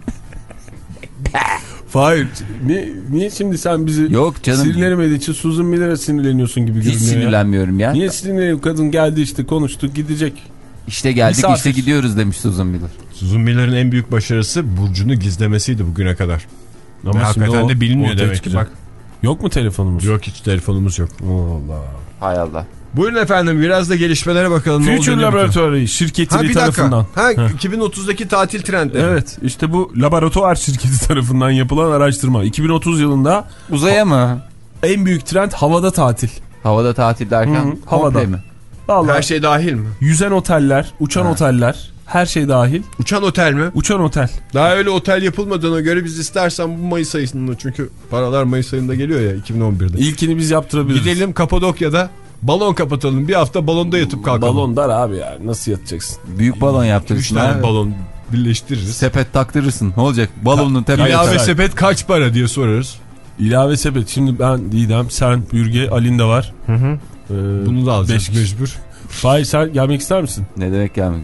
Fahir, niye, niye şimdi sen bizi yok canım, sinirlenemediği için Susan Miller'a sinirleniyorsun gibi görünüyor? Hiç sinirlenmiyorum ya. ya. Niye sinirleniyorsun? Kadın geldi işte, konuştuk, gidecek. İşte geldik işte gidiyoruz demiş Susan Miller. Susan Miller'ın en büyük başarısı burcunu gizlemesiydi bugüne kadar. Ama hakikaten o, de bilinmiyor demek ki bak. Yok mu telefonumuz? Yok, hiç telefonumuz yok. Allah. Hay Allah. Buyurun efendim, biraz da gelişmelere bakalım. Future Laboratory şirketi ha, bir tarafından. Ha, iki bin otuzdaki tatil trendleri. Evet, işte bu laboratuvar şirketi tarafından yapılan araştırma. iki bin otuz yılında uzaya mı? En büyük trend havada tatil. Havada tatil derken Hı -hı, havada mi? Vallahi, her şey dahil mi? Yüzen oteller, uçan ha. oteller, her şey dahil. Uçan otel mi? Uçan otel. Daha öyle otel yapılmadığına göre biz istersen bu Mayıs ayında, çünkü paralar Mayıs ayında geliyor ya, iki bin on birde. İlkini biz yaptırabiliriz. Gidelim Kapadokya'da balon kapatalım. Bir hafta balonda yatıp kalkalım. Balon dar abi ya. Nasıl yatacaksın? Büyük balon yaptırırsın. Üç tane balon birleştiririz. Sepet taktırırsın. Ne olacak? Balonun tepesine. İlave sepet kaç para diye sorarız. İlave sepet. Şimdi ben Didem, sen, Bürge, Alin de var. Hı hı. Ee, Bunu da alacağız mecbur. Fahir, sen gelmek ister misin? Ne demek gelmek?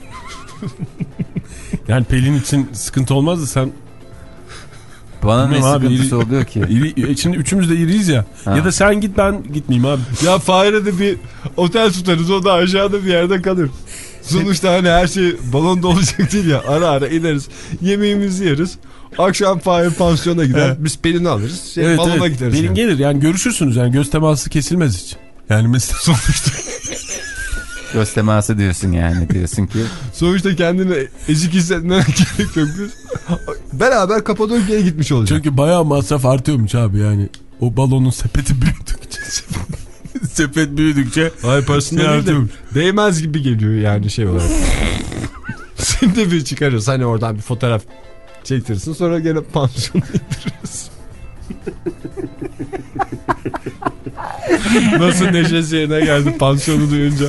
Yani Pelin için sıkıntı olmaz da sen... Bana ne abi, sıkıntısı iri, oluyor ki? Iri, şimdi üçümüz de iriyiz ya. Ha. Ya da sen git, ben gitmeyeyim abi. Ya Fahir'e de bir otel tutarız, o da aşağıda bir yerde kalır. Sonuçta hani her şey balonda olacak değil ya. Ara ara ineriz, yemeğimizi yeriz. Akşam Fahir pansiyona gider. Evet. Biz Pelin'i alırız. Şey, evet, balona evet. gideriz. Pelin yani. gelir yani, görüşürsünüz yani, göz teması kesilmez hiç. Yani mesela sonuçta... Göz teması diyorsun yani, diyorsun ki. Sonuçta kendini ezik hissetmene gerek yok. Biz beraber Kapadokya'ya gitmiş olacağız. Çünkü bayağı masraf artıyormuş abi yani. O balonun sepeti büyüdükçe. Sepet büyüdükçe. Hayır, parasını şey değil de değmez gibi geliyor yani şey olarak. Seni de bir çıkarırız. Hani oradan bir fotoğraf çektirirsin, sonra gene pansiyona indirirsin. Nasıl neşesi yerine geldi pansiyonu duyunca.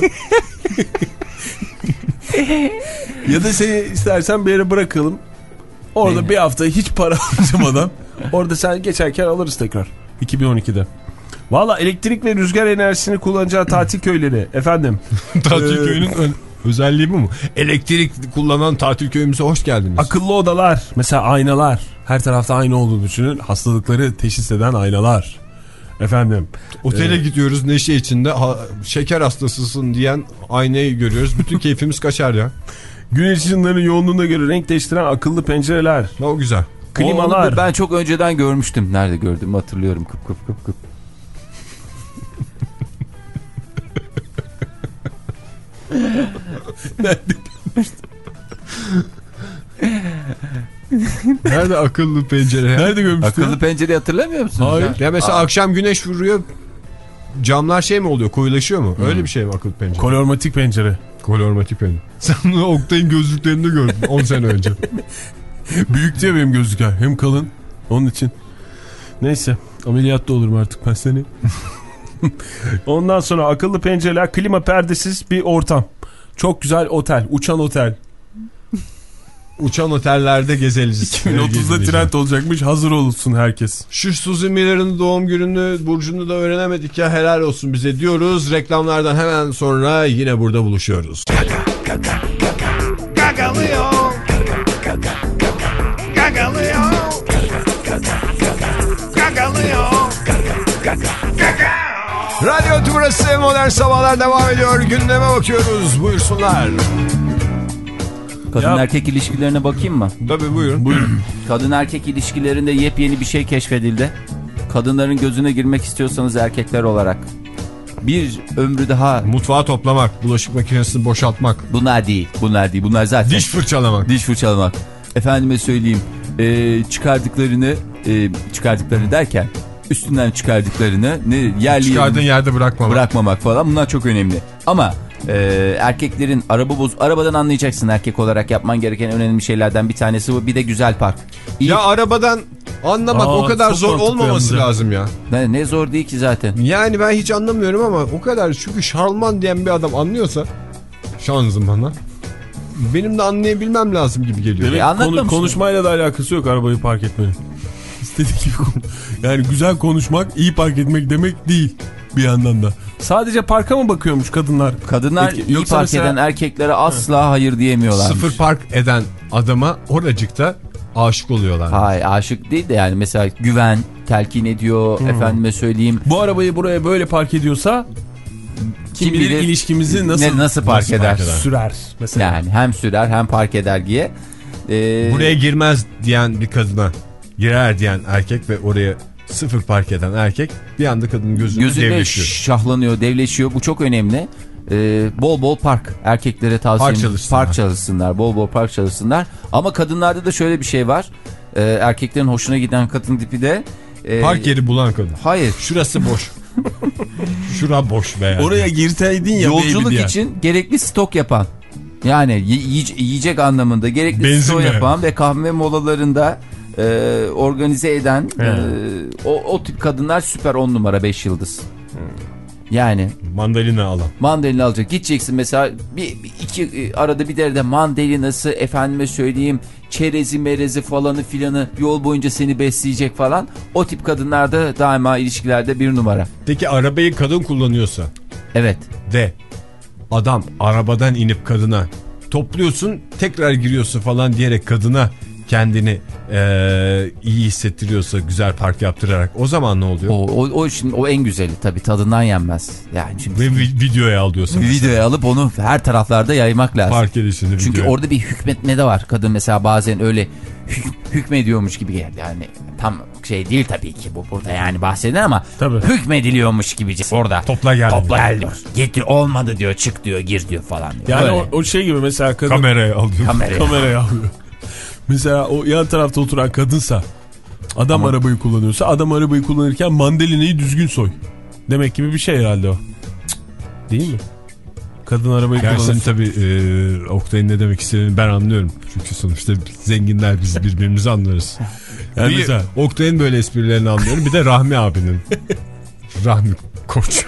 Ya da seni istersen bir yere bırakalım. Orada Değil bir hafta hiç para harcamadan orada sen geçerken alırız tekrar. iki bin on ikide. Valla elektrik ve rüzgar enerjisini kullanacağı tatil köyleri efendim. Tatil ee, köyünün özelliği bu mu? Elektrik kullanan tatil köyümüze hoş geldiniz. Akıllı odalar, mesela aynalar. Her tarafta ayna olduğunu düşünün. Hastalıkları teşhis eden aynalar. Efendim. Otele ee, gidiyoruz neşe içinde, ha, şeker hastasısın diyen aynayı görüyoruz. Bütün keyfimiz kaçar ya. Güneş ışınlarının yoğunluğuna göre renk değiştiren akıllı pencereler. O güzel. Klimalar. Onu ben çok önceden görmüştüm. Nerede gördüm hatırlıyorum. Kıp kıp kıp kıp. Nerede görmüştüm? Nerede akıllı pencere? Nerede görmüştün? Akıllı pencereyi hatırlamıyor musunuz? Hayır. Ya, ya mesela Aa. akşam güneş vuruyor. Camlar şey mi oluyor? Koyulaşıyor mu? Hmm. Öyle bir şey mi akıllı pencere? Kolormatik pencere. Kolormatik pencere. Sen bunu Oktay'ın gözlüklerinde gördün on sene önce. Büyük diye benim gözlükler. Hem kalın. Onun için. Neyse. Ameliyatta olurum artık ben seni. Ondan sonra akıllı pencereler, klima perdesiz bir ortam. Çok güzel otel. Uçan otel. Uçan otellerde gezeriz. iki bin otuzda trend olacakmış. Hazır olsun herkes. Şu Suzy Miller'ın doğum gününü, burcunu da öğrenemedik ya, helal olsun bize diyoruz. Reklamlardan hemen sonra yine burada buluşuyoruz. Gagalıyor. Gagalıyor. Gagalıyor. Radyo Tümrüt'ü Modern Sabahlar devam ediyor. Gündeme bakıyoruz. Buyursunlar. Kadın ya, erkek ilişkilerine bakayım mı? Tabii buyurun. Buyurun. Kadın erkek ilişkilerinde yepyeni bir şey keşfedildi. Kadınların gözüne girmek istiyorsanız erkekler olarak bir ömrü daha... Mutfağı toplamak, bulaşık makinesini boşaltmak. Bunlar değil, bunlar değil. Bunlar zaten... Diş fırçalamak. Diş fırçalamak. Efendime söyleyeyim, e, çıkardıklarını, e, çıkardıklarını derken üstünden çıkardıklarını ne, yerli çıkardığın yerde bırakmamak. Bırakmamak falan, bunlar çok önemli. Ama e, erkeklerin araba boz, arabadan anlayacaksın, erkek olarak yapman gereken önemli şeylerden bir tanesi bu. Bir de güzel park. İyi... Ya arabadan anlamak Aa, o kadar zor olmaması ya. lazım ya. Ne, ne zor değil ki zaten. Yani ben hiç anlamıyorum ama o kadar, çünkü şarlman diyen bir adam anlıyorsa şanzımanla, benim de anlayabilmem lazım gibi geliyor. Demek, e, konu, konuşmayla da alakası yok arabayı park etmenin. İstediği gibi konu. Yani güzel konuşmak, iyi park etmek demek değil bir yandan da. Sadece parka mı bakıyormuş kadınlar? Kadınlar Etki, iyi park mesela... eden erkeklere asla ha. hayır diyemiyorlar. Sıfır park eden adama oracıkta aşık oluyorlar. Hayır, aşık değil de yani mesela güven, telkin ediyor, hmm. efendime söyleyeyim. Bu arabayı buraya böyle park ediyorsa kim, kim bilir, bilir ilişkimizi nasıl, ne, nasıl park nasıl eder? Park eder? Sürer mesela. Yani hem sürer hem park eder diye. Ee... Buraya girmez diyen bir kadına girer diyen erkek ve oraya sıfır park eden erkek bir anda kadının gözünde, gözünde devleşiyor. şahlanıyor, devleşiyor. Bu çok önemli. Ee, bol bol park. Erkeklere tavsiye Park çalışsınlar. Park çalışsınlar. Bol bol park çalışsınlar. Ama kadınlarda da şöyle bir şey var. Ee, erkeklerin hoşuna giden kadın tipi de. E, Park yeri bulan kadın. Hayır. Şurası boş. Şura boş be yani. Oraya girseydin ya. Yolculuk için gerekli stok yapan. Yani yiye yiyecek anlamında gerekli Benzin stok veren. yapan ve kahve molalarında e, organize eden e, o, o tip kadınlar süper on numara beş yıldız. Yani mandalina alan. Mandalina alacak. Gideceksin mesela bir, bir iki arada bir derde mandalinası, efendime söyleyeyim çerezi merezi falanı filanı yol boyunca seni besleyecek falan. O tip kadınlarda daima ilişkilerde bir numara. Peki arabayı kadın kullanıyorsa? Evet. De adam arabadan inip kadına topluyorsun tekrar giriyorsun falan diyerek kadına kendini ee, iyi hissettiriyorsa güzel park yaptırarak o zaman ne oluyor? O, o, o işin o en güzeli tabii, tadından yenmez. Yani çünkü ve videoya alıyorsun. Videoya alıp onu her taraflarda yaymak lazım. Park edişini. Çünkü videoya. orada bir hükmetme de var. Kadın mesela bazen öyle hük hükmediyormuş gibi geldi. Yani tam şey değil tabii ki bu burada yani bahseden ama tabii. Hükmediliyormuş gibi orada. Topla gel. Topla gel diyor. Getir olmadı diyor, çık diyor, gir diyor falan diyor. Yani o, o şey gibi mesela kadın kameraya alıyor. Kameraya. kameraya alıyor. Mesela o yan tarafta oturan kadınsa adam Ama... arabayı kullanıyorsa adam arabayı kullanırken mandalinayı düzgün soy. Demek gibi bir şey herhalde o. Cık, değil mi? Kadın arabayı Gerçekten kullanırsa. tabii e, Oktay'ın ne demek istediğini ben anlıyorum. Çünkü sonuçta zenginler biz birbirimizi anlarız. Yani bir mesela... Oktay'ın böyle esprilerini anlıyorum. Bir de Rahmi abinin. Rahmi Koç.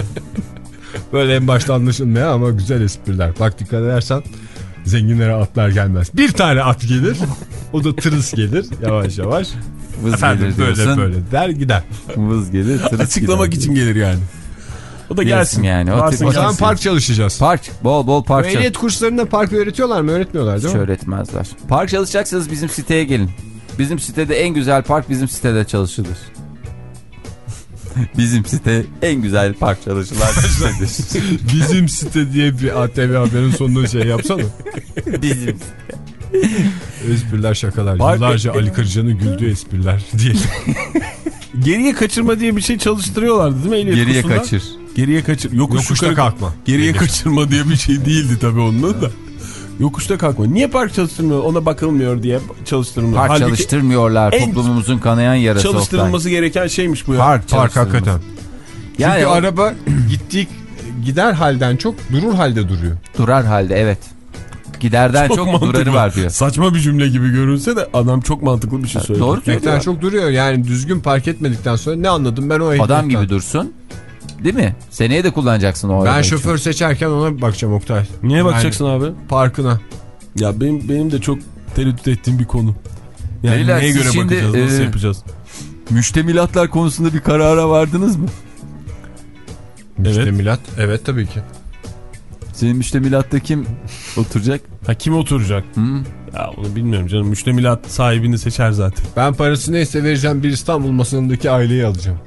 Böyle en başta anlaşılmayan ama güzel espriler. Bak dikkat edersen zenginlere atlar gelmez. Bir tane at gelir. O da tırıs gelir. Yavaş yavaş. Vız Efendim gelir böyle diyorsun. böyle der gider. Vız gelir. Açıklamak gider. için gelir yani. O da gelsin yani. O, Varsın O zaman gelsin. park çalışacağız. Park. Bol bol park çalış. Ehliyet kurslarında park öğretiyorlar mı? Öğretmiyorlar değil Hiç mi? öğretmezler. Park çalışacaksanız bizim siteye gelin. Bizim sitede en güzel park bizim sitede çalışılır. Bizim site en güzel park çalışılan sitedir. Bizim site diye bir A T V haberin sonunda şey yapsana. Bizim Espriler şakalar. Park- Yıllarca Ali Kırca'nın güldüğü espriler diye. Geriye kaçırma diye bir şey çalıştırıyorlardı değil mi ehliyet Geriye kursunda? kaçır. Geriye kaçır. Yokuş Yokuşta yukarı kalkma. Geriye Gelir. kaçırma diye bir şey değildi tabii onun da. Yokuşta kalkma. Niye park çalıştırmıyor? Ona bakılmıyor diye çalıştırmıyor. Park Halbuki çalıştırmıyorlar. en Toplumumuzun kanayan yarası. çalıştırılması gereken şeymiş bu ya. Park, Park hakikaten. Yani Çünkü o- araba gittik gider halden çok durur halde duruyor. durar halde evet. Giderden çok, mantıklı. durarı var diyor. Saçma bir cümle gibi görünse de adam çok mantıklı bir şey söylüyor. Doğru Gitmekten söylüyor. çok duruyor. Yani düzgün park etmedikten sonra ne anladım ben o ehliyetten. Adam gibi dursun. Değil mi? Seneye de kullanacaksın o Ben arabayı. şoför seçerken ona bakacağım Oktay. Niye bakacaksın Yani abi? parkına. Ya benim benim de çok tereddüt ettiğim bir konu. Yani Beyler, neye siz göre şimdi, bakacağız, nasıl e, yapacağız? Müştemilatlar konusunda bir karara vardınız mı? Müştemilat. Evet tabii ki. Senin müştemilatta kim oturacak? Ha kim oturacak? Hı? Ya onu bilmiyorum canım. Müştemilat sahibini seçer zaten. Ben parası neyse vereceğim, bir İstanbul masalındaki aileyi alacağım.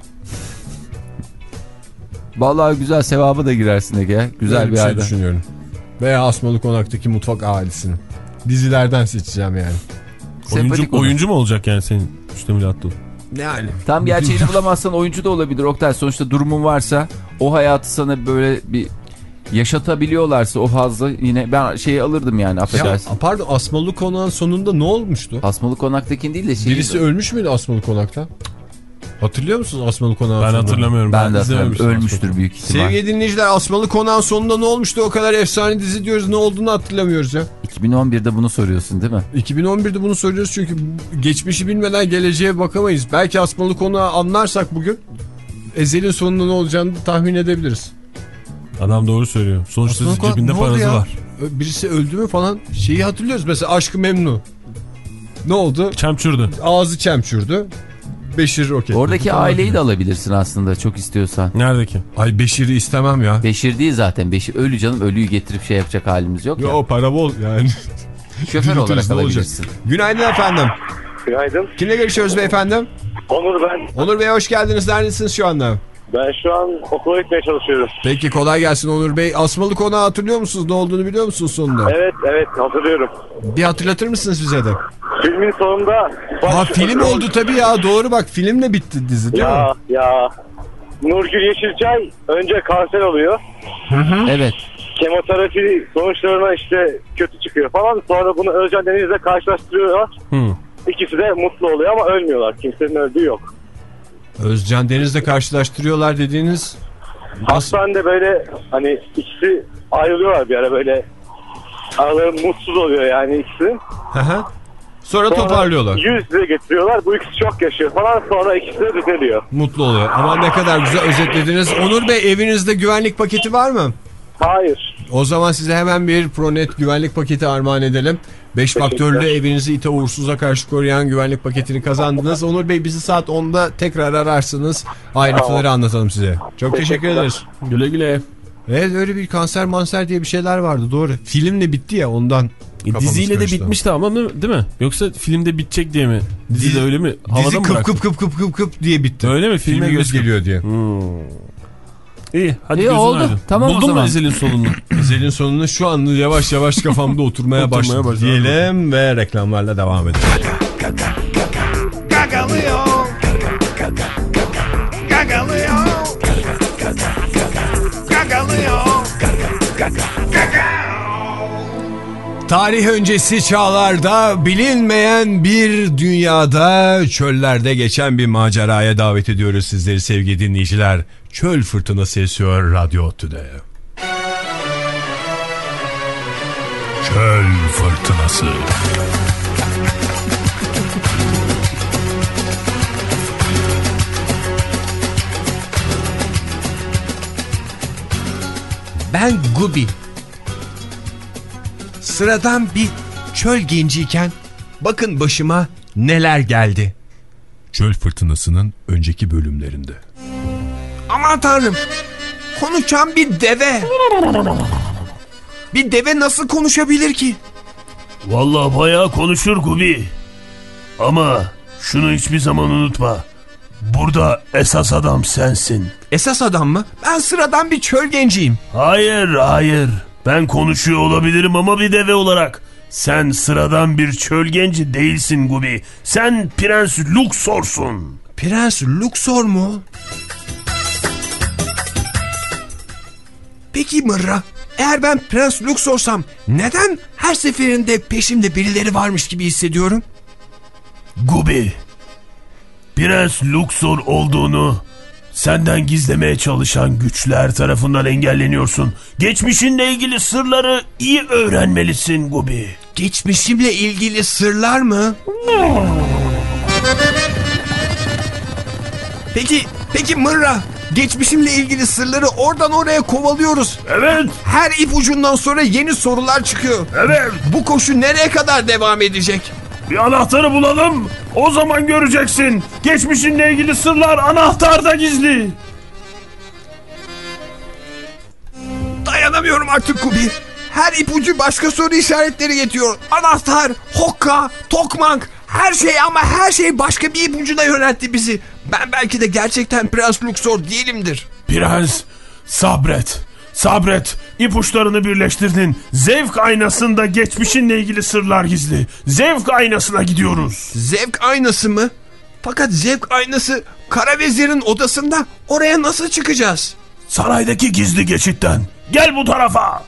Vallahi güzel, sevaba da girersin Ege. Güzel Böyle bir şey aile. düşünüyorum. Veya Asmalı Konak'taki mutfak ailesini. Dizilerden seçeceğim yani. Oyuncu, Sempatik olur. oyuncu mu olacak yani senin müştemilatta? Yani. Tam gerçeğini bulamazsan oyuncu da olabilir Oktay. Sonuçta durumun varsa o hayatı sana böyle bir yaşatabiliyorlarsa o hazzı, yine ben şeyi alırdım yani, Ya, affedersin. pardon, Asmalı Konak'ın sonunda ne olmuştu? Asmalı Konak'takin değil de şey. Birisi ölmüş müydü Asmalı Konak'ta? Hatırlıyor musunuz Asmalı Konak'ın Ben sonunda? hatırlamıyorum. Ben de hatırlamıyorum. izlememiştim Ölmüştür büyük ihtimal. Sevgili dinleyiciler, Asmalı Konak'ın sonunda ne olmuştu? O kadar efsane dizi diyoruz, ne olduğunu hatırlamıyoruz ya. iki bin on birde bunu soruyorsun değil mi? iki bin on birde bunu soruyoruz çünkü geçmişi bilmeden geleceğe bakamayız. Belki Asmalı Konak'ı anlarsak bugün Ezel'in sonunda ne olacağını tahmin edebiliriz. Adam doğru söylüyor. Sonuçta Asmalı Konak cebinde ne oldu parası ya? var. Birisi öldü mü falan şeyi hatırlıyoruz. Mesela Aşk-ı Memnu. Ne oldu? Çemçürdü. Ağzı çemçürdü. Beşir roket. Oradaki aileyi de alabilirsin aslında çok istiyorsan. Neredeki? Ay Beşir'i istemem ya. Beşir değil zaten. Beşir ölü canım. Ölüyü getirip şey yapacak halimiz yok ya. Yo, para bol yani. Şoför olarak Gürültüsü olacak. alabilirsin. Günaydın efendim. Günaydın. Kimle görüşüyoruz beyefendi? Onur ben. Onur Bey hoş geldiniz. Neredesiniz şu anda? Ben şu an okula gitmeye çalışıyorum. Peki kolay gelsin Onur Bey. Asmalı Konağı hatırlıyor musunuz? Ne olduğunu biliyor musunuz sonunda? Evet evet hatırlıyorum. Bir hatırlatır mısınız bize de? Filmin sonunda... Ha film oldu tabii ya, doğru bak, filmle bitti dizi değil ya, mi? Ya ya. Nurgül Yeşilçay önce kanser oluyor. Hı hı. Evet. Kemoterapi sonuçlarına işte kötü çıkıyor falan. Sonra bunu Özcan Deniz'le karşılaştırıyorlar. Hı. İkisi de mutlu oluyor ama ölmüyorlar. Kimsenin öldüğü yok. Özcan Deniz'le karşılaştırıyorlar dediğiniz... Hastanede böyle hani ikisi ayrılıyorlar bir ara, böyle araları mutsuz oluyor yani ikisi. Sonra, sonra toparlıyorlar. Yüz yüze getiriyorlar. Bu ikisi çok yaşıyor falan, sonra ikisi de düzeliyor. Mutlu oluyor. Ama ne kadar güzel özetlediniz. Onur Bey, evinizde güvenlik paketi var mı? Hayır. O zaman size hemen bir ProNet güvenlik paketi armağan edelim. beş faktörlü evinizi ite uğursuza karşı koruyan güvenlik paketini kazandınız. Onur Bey, bizi saat onda tekrar ararsınız. Ayrıntıları tamam. anlatalım size. Çok teşekkür ederiz. Güle güle. Evet, öyle bir kanser manser diye bir şeyler vardı, doğru. Filmle bitti ya, ondan. E, diziyle karıştı. De bitmişti ama değil mi? Yoksa filmde bitecek diye mi? Dizi, dizi de öyle mi? Havada dizi mı kıp, bıraktı? kıp kıp kıp kıp kıp diye bitti. Öyle mi? Filme, Filme göz geliyor diye. Hmm. İyi, hadi İyi oldu. Aydın. Tamam. Buldun mu Ezel'in sonunu? Ezel'in sonunu şu an yavaş yavaş kafamda oturmaya başladı başladı diyelim ve reklamlarla devam edelim. Gagalıyor. Gagalıyor. Gagalıyor. Tarih öncesi çağlarda bilinmeyen bir dünyada, çöllerde geçen bir maceraya davet ediyoruz sizleri sevgili dinleyiciler. Çöl fırtınası esiyor Radyo ODTÜ'de. Çöl fırtınası. Ben Gubi. Sıradan bir çöl genciyken bakın başıma neler geldi. Çöl fırtınasının önceki bölümlerinde. Aman tanrım, konuşan bir deve. Bir deve nasıl konuşabilir ki? Vallahi bayağı konuşur Gubi. Ama şunu hiçbir zaman unutma. Burada esas adam sensin. Esas adam mı? Ben sıradan bir çöl genciyim. Hayır hayır. Ben konuşuyor olabilirim ama bir deve olarak. Sen sıradan bir çöl genci değilsin Gubi. Sen Prens Luxor'sun. Prens Luxor mu? Peki Mırra, eğer ben Prens Luxor'sam neden her seferinde peşimde birileri varmış gibi hissediyorum? Gubi, Prens Luxor olduğunu senden gizlemeye çalışan güçler tarafından engelleniyorsun. Geçmişinle ilgili sırları iyi öğrenmelisin Gubi. Geçmişimle ilgili sırlar mı? Peki, peki Mırra, geçmişimle ilgili sırları oradan oraya kovalıyoruz. Evet. Her ipucundan sonra yeni sorular çıkıyor. Evet. Bu koşu nereye kadar devam edecek? Bir anahtarı bulalım. O zaman göreceksin. Geçmişinle ilgili sırlar anahtarda gizli. Dayanamıyorum artık Kubi. Her ipucu başka soru işaretleri getiriyor. Anahtar, hokka, tokmak, her şey ama her şey başka bir ipucuna yöneltti bizi. Ben belki de gerçekten Prens Luxor değilimdir. Prens, sabret. Sabret, ipuçlarını birleştirdin. Zevk aynasında geçmişinle ilgili sırlar gizli. Zevk aynasına gidiyoruz. Zevk aynası mı? Fakat zevk aynası Kara Vezir'in odasında. Oraya nasıl çıkacağız? Saraydaki gizli geçitten. Gel bu tarafa.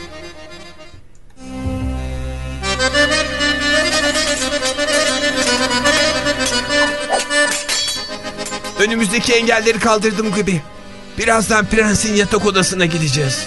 Önümüzdeki engelleri kaldırdım gibi. Birazdan prensin yatak odasına gideceğiz.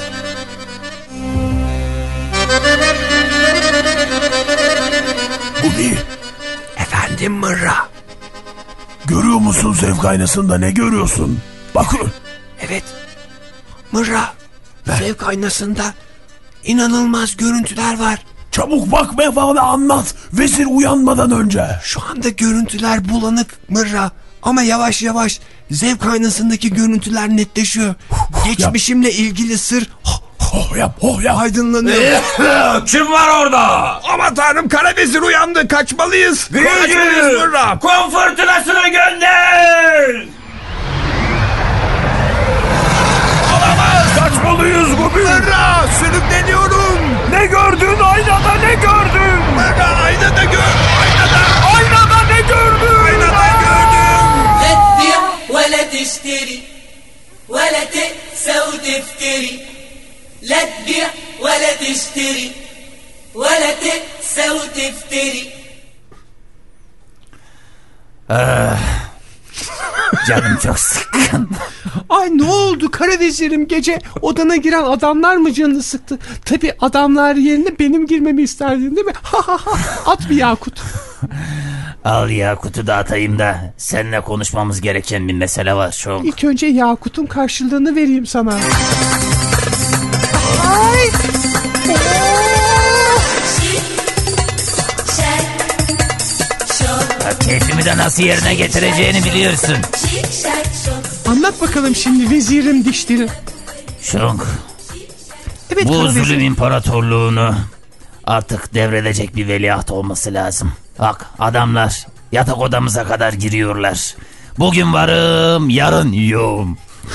Gubi. Efendim Mırra. Görüyor musun zevk aynasında, ne görüyorsun? Bakın. Evet. Mırra. Ver. Zevk aynasında inanılmaz görüntüler var. Çabuk bak ve bana anlat. Vezir uyanmadan önce. Şu anda görüntüler bulanık Mırra. Ama yavaş yavaş zevk aynasındaki görüntüler netleşiyor. Geçmişimle yap. ilgili sır oh, oh yap, oh yap. aydınlanıyor. Kim var orada? Aman tanrım, Kara Vezir uyandı. Kaçmalıyız. Kaçmalıyız Mırra. Kum fırtınasını gönder. Gubi. Ara, sürükleniyorum. Ne gördün aynada, ne gördün? Ara, aynada gör. Aynada. Aynada ne gördün? Aynada gördüm. لا تبيع ولا تشتري ولا تقسى وتفتري لا تبيع ولا تشتري ولا تقسى وتفتري. Canım çok sıkkın. Ay ne oldu kara vezirim, gece odana giren adamlar mı canını sıktı? Tabii adamlar yerine benim girmemi isterdin değil mi? At bir Yakut. Al Yakut'u da atayım da seninle konuşmamız gereken bir mesele var şu. İlk önce Yakut'un karşılığını vereyim sana. Ay. Ya, keyfimi de nasıl yerine getireceğini biliyorsun. Anlat bakalım şimdi vezirim dişleri. Şunk. Evet, Bu kardeşim. zulüm imparatorluğunu artık devredecek bir veliaht olması lazım. Bak adamlar yatak odamıza kadar giriyorlar. Bugün varım, yarın yoğum.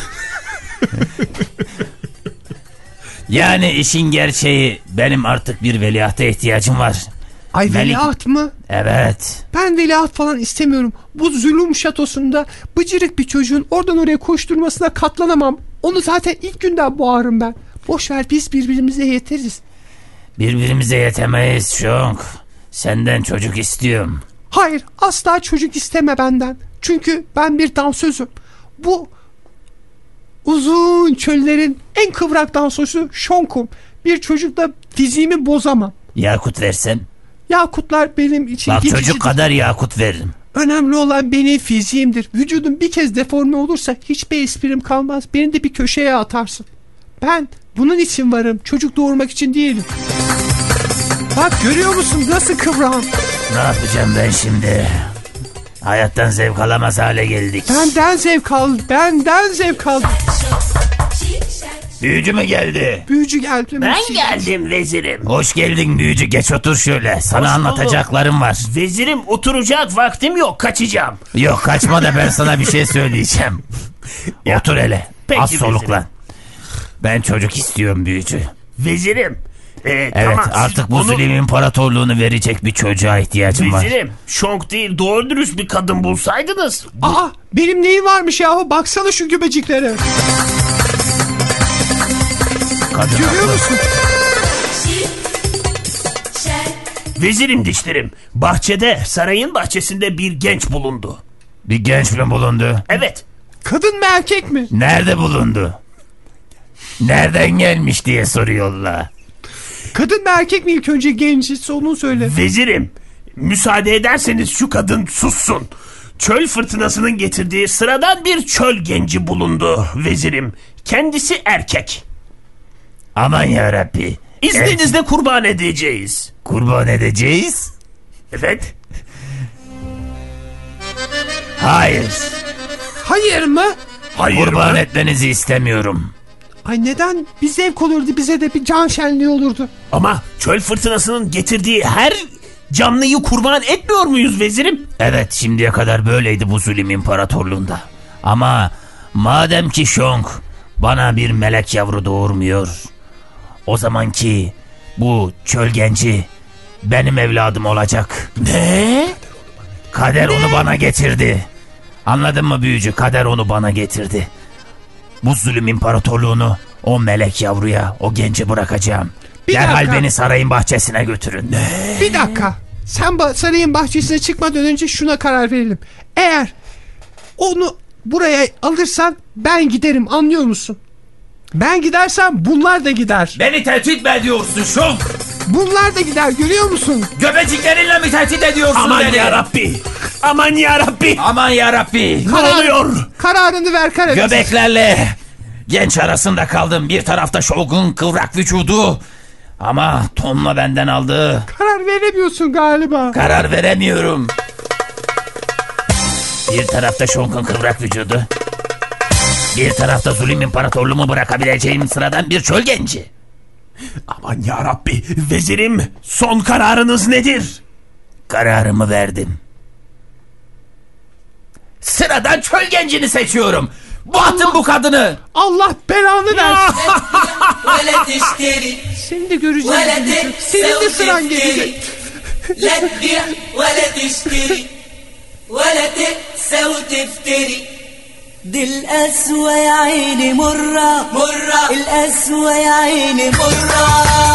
Yani işin gerçeği benim artık bir veliahta ihtiyacım var. Ay Melik- veliaht mı? Evet. Ben veliaht falan istemiyorum. Bu zulüm şatosunda bıcırık bir çocuğun oradan oraya koşturmasına katlanamam. Onu zaten ilk günden boğarım ben. Boş ver, biz birbirimize yeteriz. Birbirimize yetemeyiz Şunk. Senden çocuk istiyorum. Hayır, asla çocuk isteme benden. Çünkü ben bir dansözüm. Bu uzun çöllerin en kıvrak dansözü Şonk'um. Bir çocukla fiziğimi bozamam. Yakut versem? Yakutlar benim için Bak geçicidir. çocuk kadar yakut veririm. Önemli olan benim fiziğimdir. Vücudum bir kez deforme olursa hiçbir esprim kalmaz. Beni de bir köşeye atarsın. Ben bunun için varım. Çocuk doğurmak için değilim. Bak görüyor musun nasıl kıvrağım? Ne yapacağım ben şimdi? Hayattan zevk alamaz hale geldik. Benden zevk al. Benden zevk al. Büyücü mü geldi? Büyücü geldi. Ben geldim vezirim. Hoş geldin büyücü, geç otur şöyle. Sana Hoş anlatacaklarım var. Vezirim oturacak vaktim yok, kaçacağım. Yok kaçma da ben sana bir şey söyleyeceğim. Otur hele. Peki Az soluklan. vezirim. Ben çocuk istiyorum büyücü. Vezirim. Ee, Evet tamam, siz artık bu onu- zulüm imparatorluğunu verecek bir çocuğa ihtiyacım var. Vezirim, Şonk değil doğru dürüst bir kadın bulsaydınız. Aa, benim neyim varmış yahu? Baksana şu göbeciklere. Kadın Görüyor haklı. musun? Vezirim dişlerim. Bahçede, sarayın bahçesinde bir genç bulundu. Bir genç mi bulundu? Evet. Kadın mı erkek mi? Nerede bulundu? Nereden gelmiş diye soruyorlar. Kadın mı erkek mi ilk önce, gencisi onu söyle. Vezirim, müsaade ederseniz şu kadın sussun. Çöl fırtınasının getirdiği sıradan bir çöl genci bulundu vezirim. Kendisi erkek. Aman yarabbi. İzninizle kurban edeceğiz. Kurban edeceğiz? Evet. Hayır. Hayır mı? Hayır Kurban mı? etmenizi istemiyorum. Ay neden? Bir zevk olurdu, bize de bir can şenliği olurdu. Ama çöl fırtınasının getirdiği her canlıyı kurban etmiyor muyuz vezirim? Evet şimdiye kadar böyleydi bu zulüm imparatorluğunda. Ama madem ki Şonk bana bir melek yavru doğurmuyor, o zaman ki bu çöl genci benim evladım olacak. Ne? Kader onu bana getirdi. Anladın mı büyücü? Kader onu bana getirdi. Bu zulüm imparatorluğunu o melek yavruya, o genci bırakacağım. Bir Derhal dakika. beni sarayın bahçesine götürün. Ne? Bir dakika. Sen ba- sarayın bahçesine çıkmadan önce şuna karar verelim. Eğer onu buraya alırsan ben giderim, anlıyor musun? Ben gidersem bunlar da gider. Beni tehdit mi ediyorsun Şonk? Bunlar da gider, görüyor musun? Göbeciklerinle mi tehdit ediyorsun Aman beni? yarabbi. Aman yarabbi. Aman yarabbi. Ne oluyor? Kararını ver Karaviz. Göbeklerle genç arasında kaldım. Bir tarafta Şonk'un kıvrak vücudu. Ama Tom'la benden aldı. Karar veremiyorsun galiba. Karar veremiyorum. Bir tarafta Şonk'un kıvrak vücudu. Bir tarafta zulüm imparatorluğumu bırakabileceğim sıradan bir çöl genci. Aman yarabbi. Vezirim, son kararınız nedir? Kararımı verdim. Sıradan çöl gencini seçiyorum. Bu atın bu kadını. Allah belanı versin. ولا تشتري Seni de göreceğiz. ولا Senin تكسى de sıran وتفتري gelecek. لا تبيع ولا تشتري ولا تكسى وتفتري دي القسوة يا عيني مرة مرة القسوة يا عيني مرة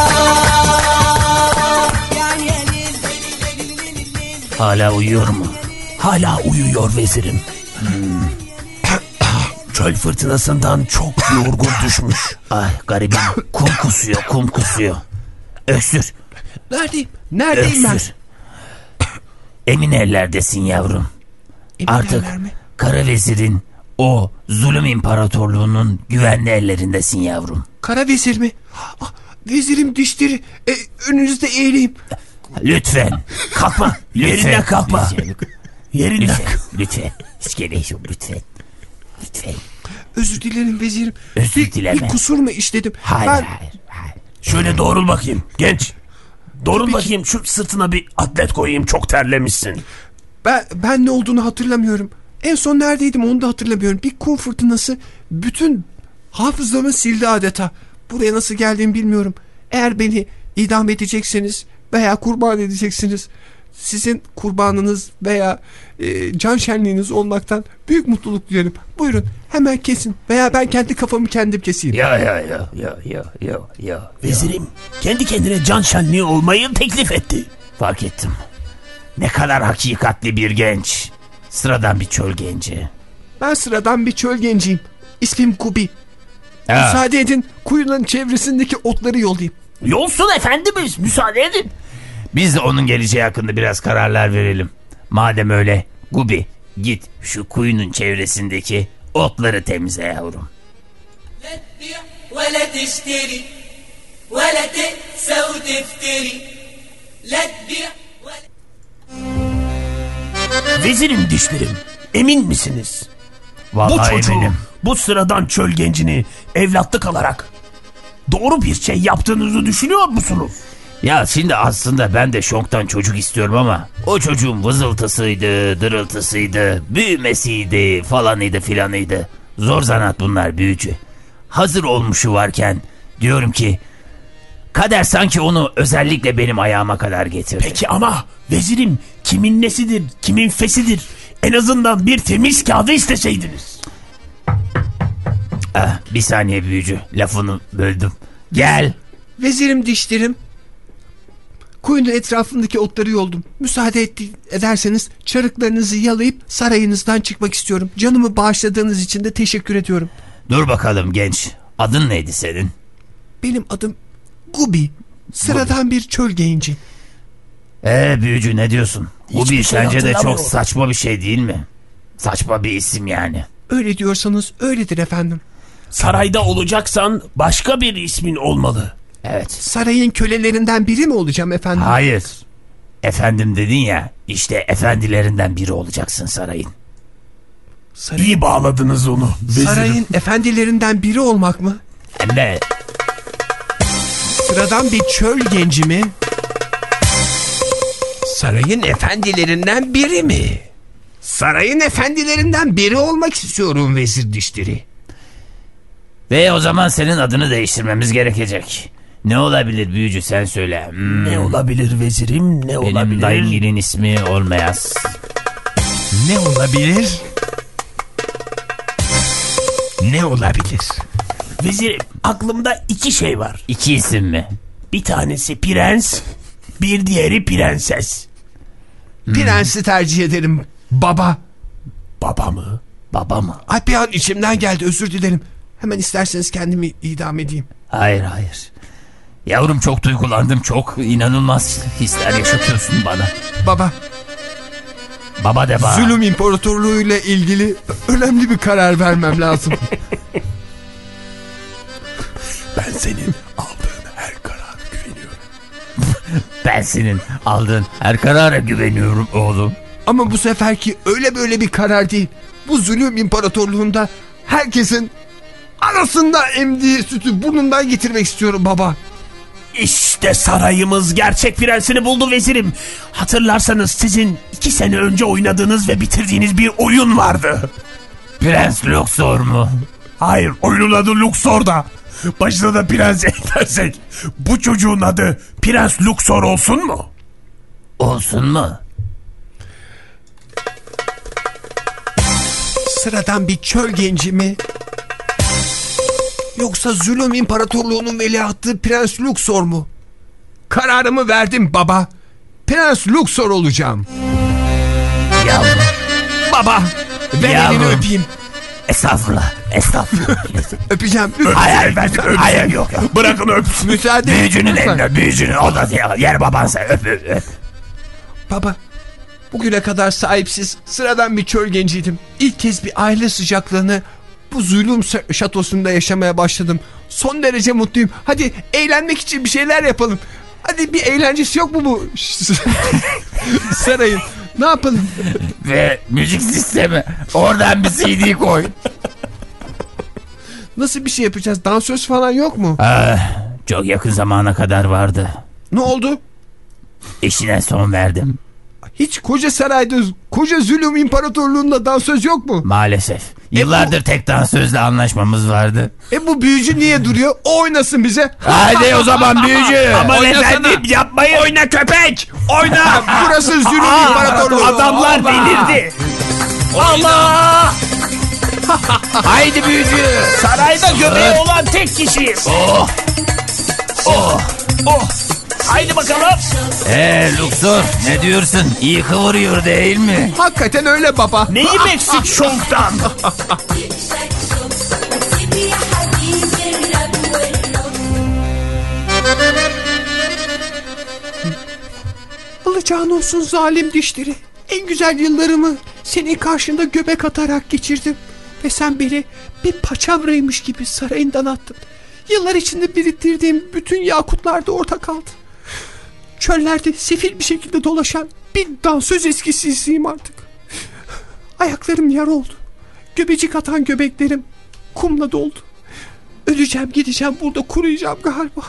يعني يا ليل Hala uyuyor mu? Hala uyuyor vezirim. Hmm. Çöl fırtınasından çok yorgun düşmüş. Ay garibim, kum kusuyor, kum kusuyor. Öksür, Neredeyim? Neredeyim ben? öksür. Emin ellerdesin yavrum. Emin Artık eller mi? Kara Vezir'in o zulüm imparatorluğunun güvenli ellerindesin yavrum. Kara vezir mi? Ah, vezirim dişleri. E, önünüzde eğileyim. Lütfen kalkma. Yerinden kalkma. Lütfen. Yerinden. Lütfen. Lütfen. Hiç gerek yok lütfen. Lütfen. Özür dilerim vezirim. Özür bir, dileme. bir kusur mu işledim? Hayır Ben, hayır hayır. Şöyle doğrul bakayım genç. Doğrul bakayım, şu sırtına bir atlet koyayım, çok terlemişsin. ben, ben ne olduğunu hatırlamıyorum. En son neredeydim onu da hatırlamıyorum. Bir kum fırtınası bütün hafızamı sildi adeta. Buraya nasıl geldiğimi bilmiyorum. Eğer beni idam edecekseniz veya kurban edeceksiniz, sizin kurbanınız veya e, can şenliğiniz olmaktan büyük mutluluk duyarım. Buyurun hemen kesin veya ben kendi kafamı kendim keseyim. Ya ya ya ya ya ya ya. Vezirim kendi kendine can şenliği olmayı teklif etti. Fark ettim. Ne kadar hakikatli bir genç. Sıradan bir çöl genci. Ben sıradan bir çöl genciyim. İsmim Kubi. Ha. Müsaade edin kuyunun çevresindeki otları yollayayım. Yolsun efendimiz, müsaade edin. Biz de onun geleceği hakkında biraz kararlar verelim. Madem öyle Gubi git şu kuyunun çevresindeki otları temizle yavrum. لا تبيع ولا تشتري ولا تكسى وتفتري لا تبيع ولا Vezirim dişlerim, emin misiniz? Vallahi Bu çocuğu, eminim. bu sıradan çöl gencini evlatlık alarak doğru bir şey yaptığınızı düşünüyor musunuz? Ya şimdi aslında ben de şonktan çocuk istiyorum ama o çocuğun vızıltısıydı, dırıltısıydı, büyümesiydi, falanıydı filanıydı. Zor zanaat bunlar büyücü. Hazır olmuşu varken diyorum ki kader sanki onu özellikle benim ayağıma kadar getirdi. Peki ama vezirim kimin nesidir, kimin fesidir? En azından bir temiz kağıdı isteseydiniz. Ah, bir saniye büyücü, lafını böldüm. Gel. Vezirim dişlerim. Kuyunun etrafındaki otları yoldum. Müsaade etti, ederseniz çarıklarınızı yalayıp sarayınızdan çıkmak istiyorum. Canımı bağışladığınız için de teşekkür ediyorum. Dur bakalım genç. Adın neydi senin? Benim adım Gubi. Sıradan bir çöl genci. Ee büyücü ne diyorsun? Bu Hiçbir bir şey sence de çok hatırlamıyorum. saçma bir şey değil mi? Saçma bir isim yani. Öyle diyorsanız öyledir efendim. Sarayda olacaksan başka bir ismin olmalı. Evet. Sarayın kölelerinden biri mi olacağım efendim? Hayır. Efendim dedin ya, işte efendilerinden biri olacaksın sarayın. Sarayın, İyi bağladınız onu. Vezirim. sarayın efendilerinden biri olmak mı? Hem de Sıradan bir çöl genci mi? Sarayın efendilerinden biri mi? Sarayın efendilerinden biri olmak istiyorum vezir dişleri. ve o zaman senin adını değiştirmemiz gerekecek. Ne olabilir büyücü sen söyle. Hmm. Ne olabilir vezirim, ne Benim olabilir? dayımgilin ismi olmayaz. Ne olabilir? Ne olabilir? Vezirim, aklımda iki şey var. İki isim mi? Bir tanesi prens, bir diğeri prenses. Prensi tercih ederim baba. Baba mı? Baba mı? Ay bir an içimden geldi, özür dilerim. Hemen isterseniz kendimi idam edeyim. Hayır hayır. Yavrum çok duygulandım, çok inanılmaz hisler yaşatıyorsun bana. Baba, Baba de bana. zulüm imparatorluğu ile ilgili önemli bir karar vermem lazım. Ben senin aldığın her karara güveniyorum. Ben senin aldığın her karara güveniyorum oğlum. Ama bu seferki öyle böyle bir karar değil. Bu zulüm imparatorluğunda herkesin arasında emdiği sütü burnundan getirmek istiyorum baba. İşte sarayımız gerçek prensini buldu vezirim. Hatırlarsanız sizin iki sene önce oynadığınız ve bitirdiğiniz bir oyun vardı. Prens Luxor mu? Hayır, oyunun adı Luxor'da. Başına da prens eklersek bu çocuğun adı Prens Luxor olsun mu? Olsun mu? Sıradan bir çöl genci mi? Yoksa Zulüm İmparatorluğu'nun veliahtı Prens Luxor mu? Kararımı verdim baba. Prens Luxor olacağım. Yavrum. Baba, ver Yavrum. elini öpeyim. Estağfurullah. Estağfurullah. Öpeceğim. Hayır, ben hayır yok yok. Bırakın öpsün. Müsaade. Büyücünün Lütfen. eline, büyücünün o da yer babansa öp öp öp. Baba, bugüne kadar sahipsiz, sıradan bir çöl genciydim. İlk kez bir aile sıcaklığını bu Zulüm şatosunda yaşamaya başladım. Son derece mutluyum. Hadi eğlenmek için bir şeyler yapalım. Hadi bir eğlencesi yok mu bu sarayın? Ne yapalım? Ve müzik sistemi. Oradan bir C D koy. Nasıl bir şey yapacağız? Dansöz falan yok mu? Ah, çok yakın zamana kadar vardı. Ne oldu? İşine son verdim. Hiç koca sarayda, koca Zulüm İmparatorluğu'nda dansöz yok mu? Maalesef. Yıllardır bu... tek dansözle anlaşmamız vardı. E bu büyücü niye duruyor? O oynasın bize. Hadi o zaman büyücü. Aman efendim yapmayın. Oyna köpek. Oyna. Burası Zulüm İmparatorluğu. Adamlar delirdi. Allah! Haydi büyücü. Sarayda göbeği olan tek kişiyim. Oh. Oh. Oh. Haydi bakalım. Eee Luxor ne diyorsun? İyi kıvırıyor değil mi? Hakikaten öyle baba. Neyim eksik şonktan? Alacağın olsun zalim dişleri. En güzel yıllarımı senin karşında göbek atarak geçirdim. Ve sen beni bir paçavraymış gibi sarayından attın. Yıllar içinde biriktirdiğim bütün yakutlar da orada kaldı. Çöllerde sefil bir şekilde dolaşan bir dansöz eskisiyim artık. Ayaklarım yara oldu. Göbecik atan göbeklerim kumla doldu. Öleceğim, gideceğim, burada kuruyacağım galiba.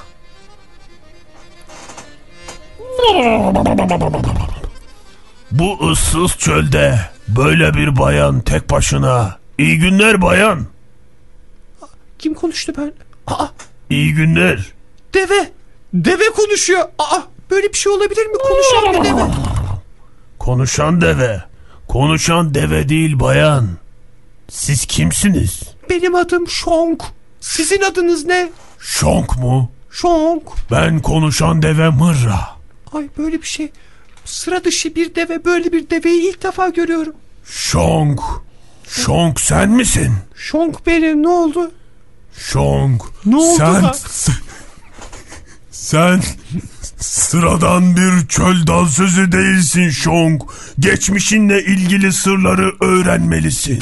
Bu ıssız çölde böyle bir bayan tek başına. İyi günler bayan. Kim konuştu ben? Aa, İyi günler. deve. Deve konuşuyor. Aa, böyle bir şey olabilir mi? Konuşan bir deve. Konuşan deve. Konuşan deve değil bayan. Siz kimsiniz? Benim adım Şonk. Sizin adınız ne? Şonk mu? Şonk. Ben konuşan deve Mırra. Ay böyle bir şey. Sıra dışı bir deve, böyle bir deveyi ilk defa görüyorum. Şonk. Şonk sen misin? Şonk benim, ne oldu? Şonk. Ne oldu sen, da? Sen sıradan bir çöl dansözü değilsin Şonk. Geçmişinle ilgili sırları öğrenmelisin.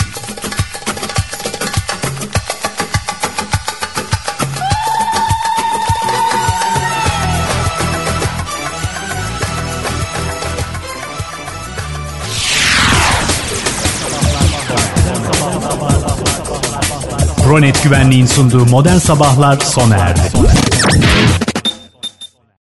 Pronet Güvenliğin sunduğu Modern Sabahlar sona erdi.